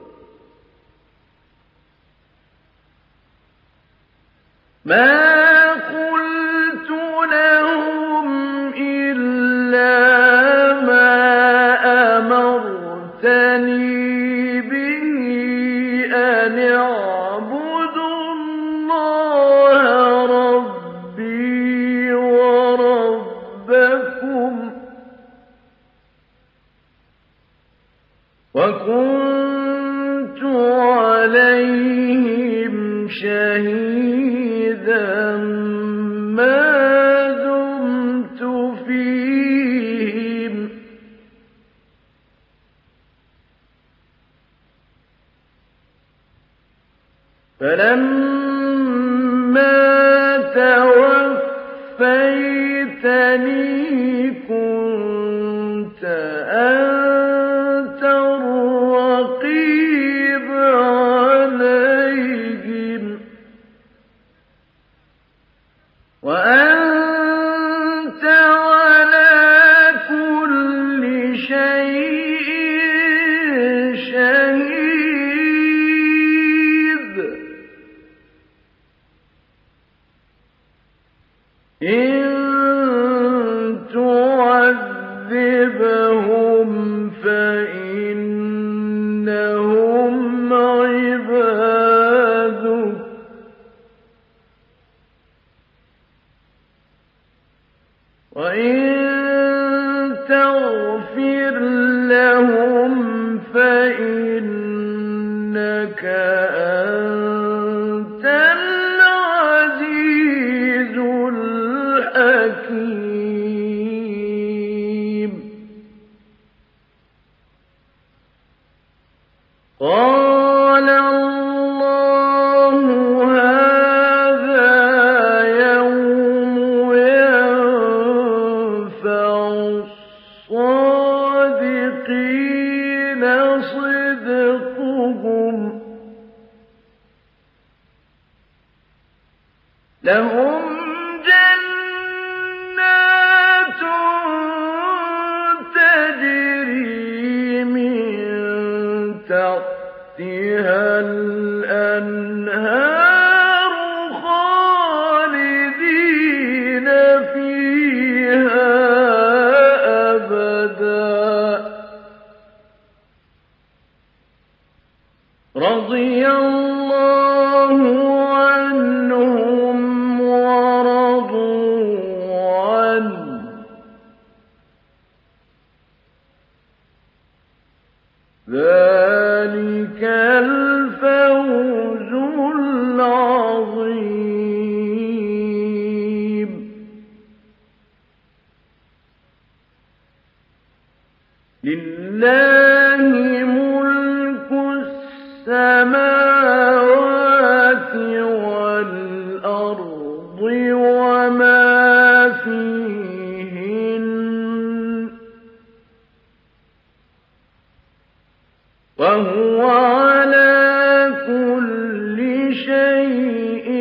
مَا قُلْتُ لَهُمْ إِلَّا مَا أَمَرْتَنِي بِهِ أَنِ اعْبُدُوا اللَّهَ رَبِّي وَرَبَّكُمْ ۚ وَكُنتُ عَلَيْهِمْ شَهِيدًا مَا دُمْتُ فِيهِمْ ۖ فَلَمَّا تَوَفَّيْتَنِي كُنتَ أَنتَ الرَّقِيبَ عَلَيْهِمْ ۚ وَأَنتَ عَلَىٰ كُلِّ شَيْءٍ شَهِيدٌ. إِن تُعَذِّبْهُمْ فَإِنَّهُمْ عِبَادُكَ ۖ وَإِن تَغْفِرْ لَهُمْ فَإِنَّكَ أَنتَ الْعَزِيزُ الْحَكِيمُ. قَالَ اللَّهُ هَٰذَا يَوْمُ يَنفَعُ الصَّادِقِينَ صِدْقُهُمْ ۚ لَهُمْ جَنَّاتٌ تَجْرِي مِن تَحْتِهَا الْأَنْهَارُ خَالِدِينَ فِيهَا أَبَدًا ۖ رَضِيَ اللَّهُ عَنْهُمْ وَرَضُوا عَنْهُ ۚ ذَٰلِكَ الْفَوْزُ الْعَظِيمُ. لِلَّهِ مُلْكُ السَّمَاوَاتِ وَالْأَرْضِ وَمَا فِيهِنَّ ۚ وَهُوَ عَلَىٰ كُلِّ شَيْءٍ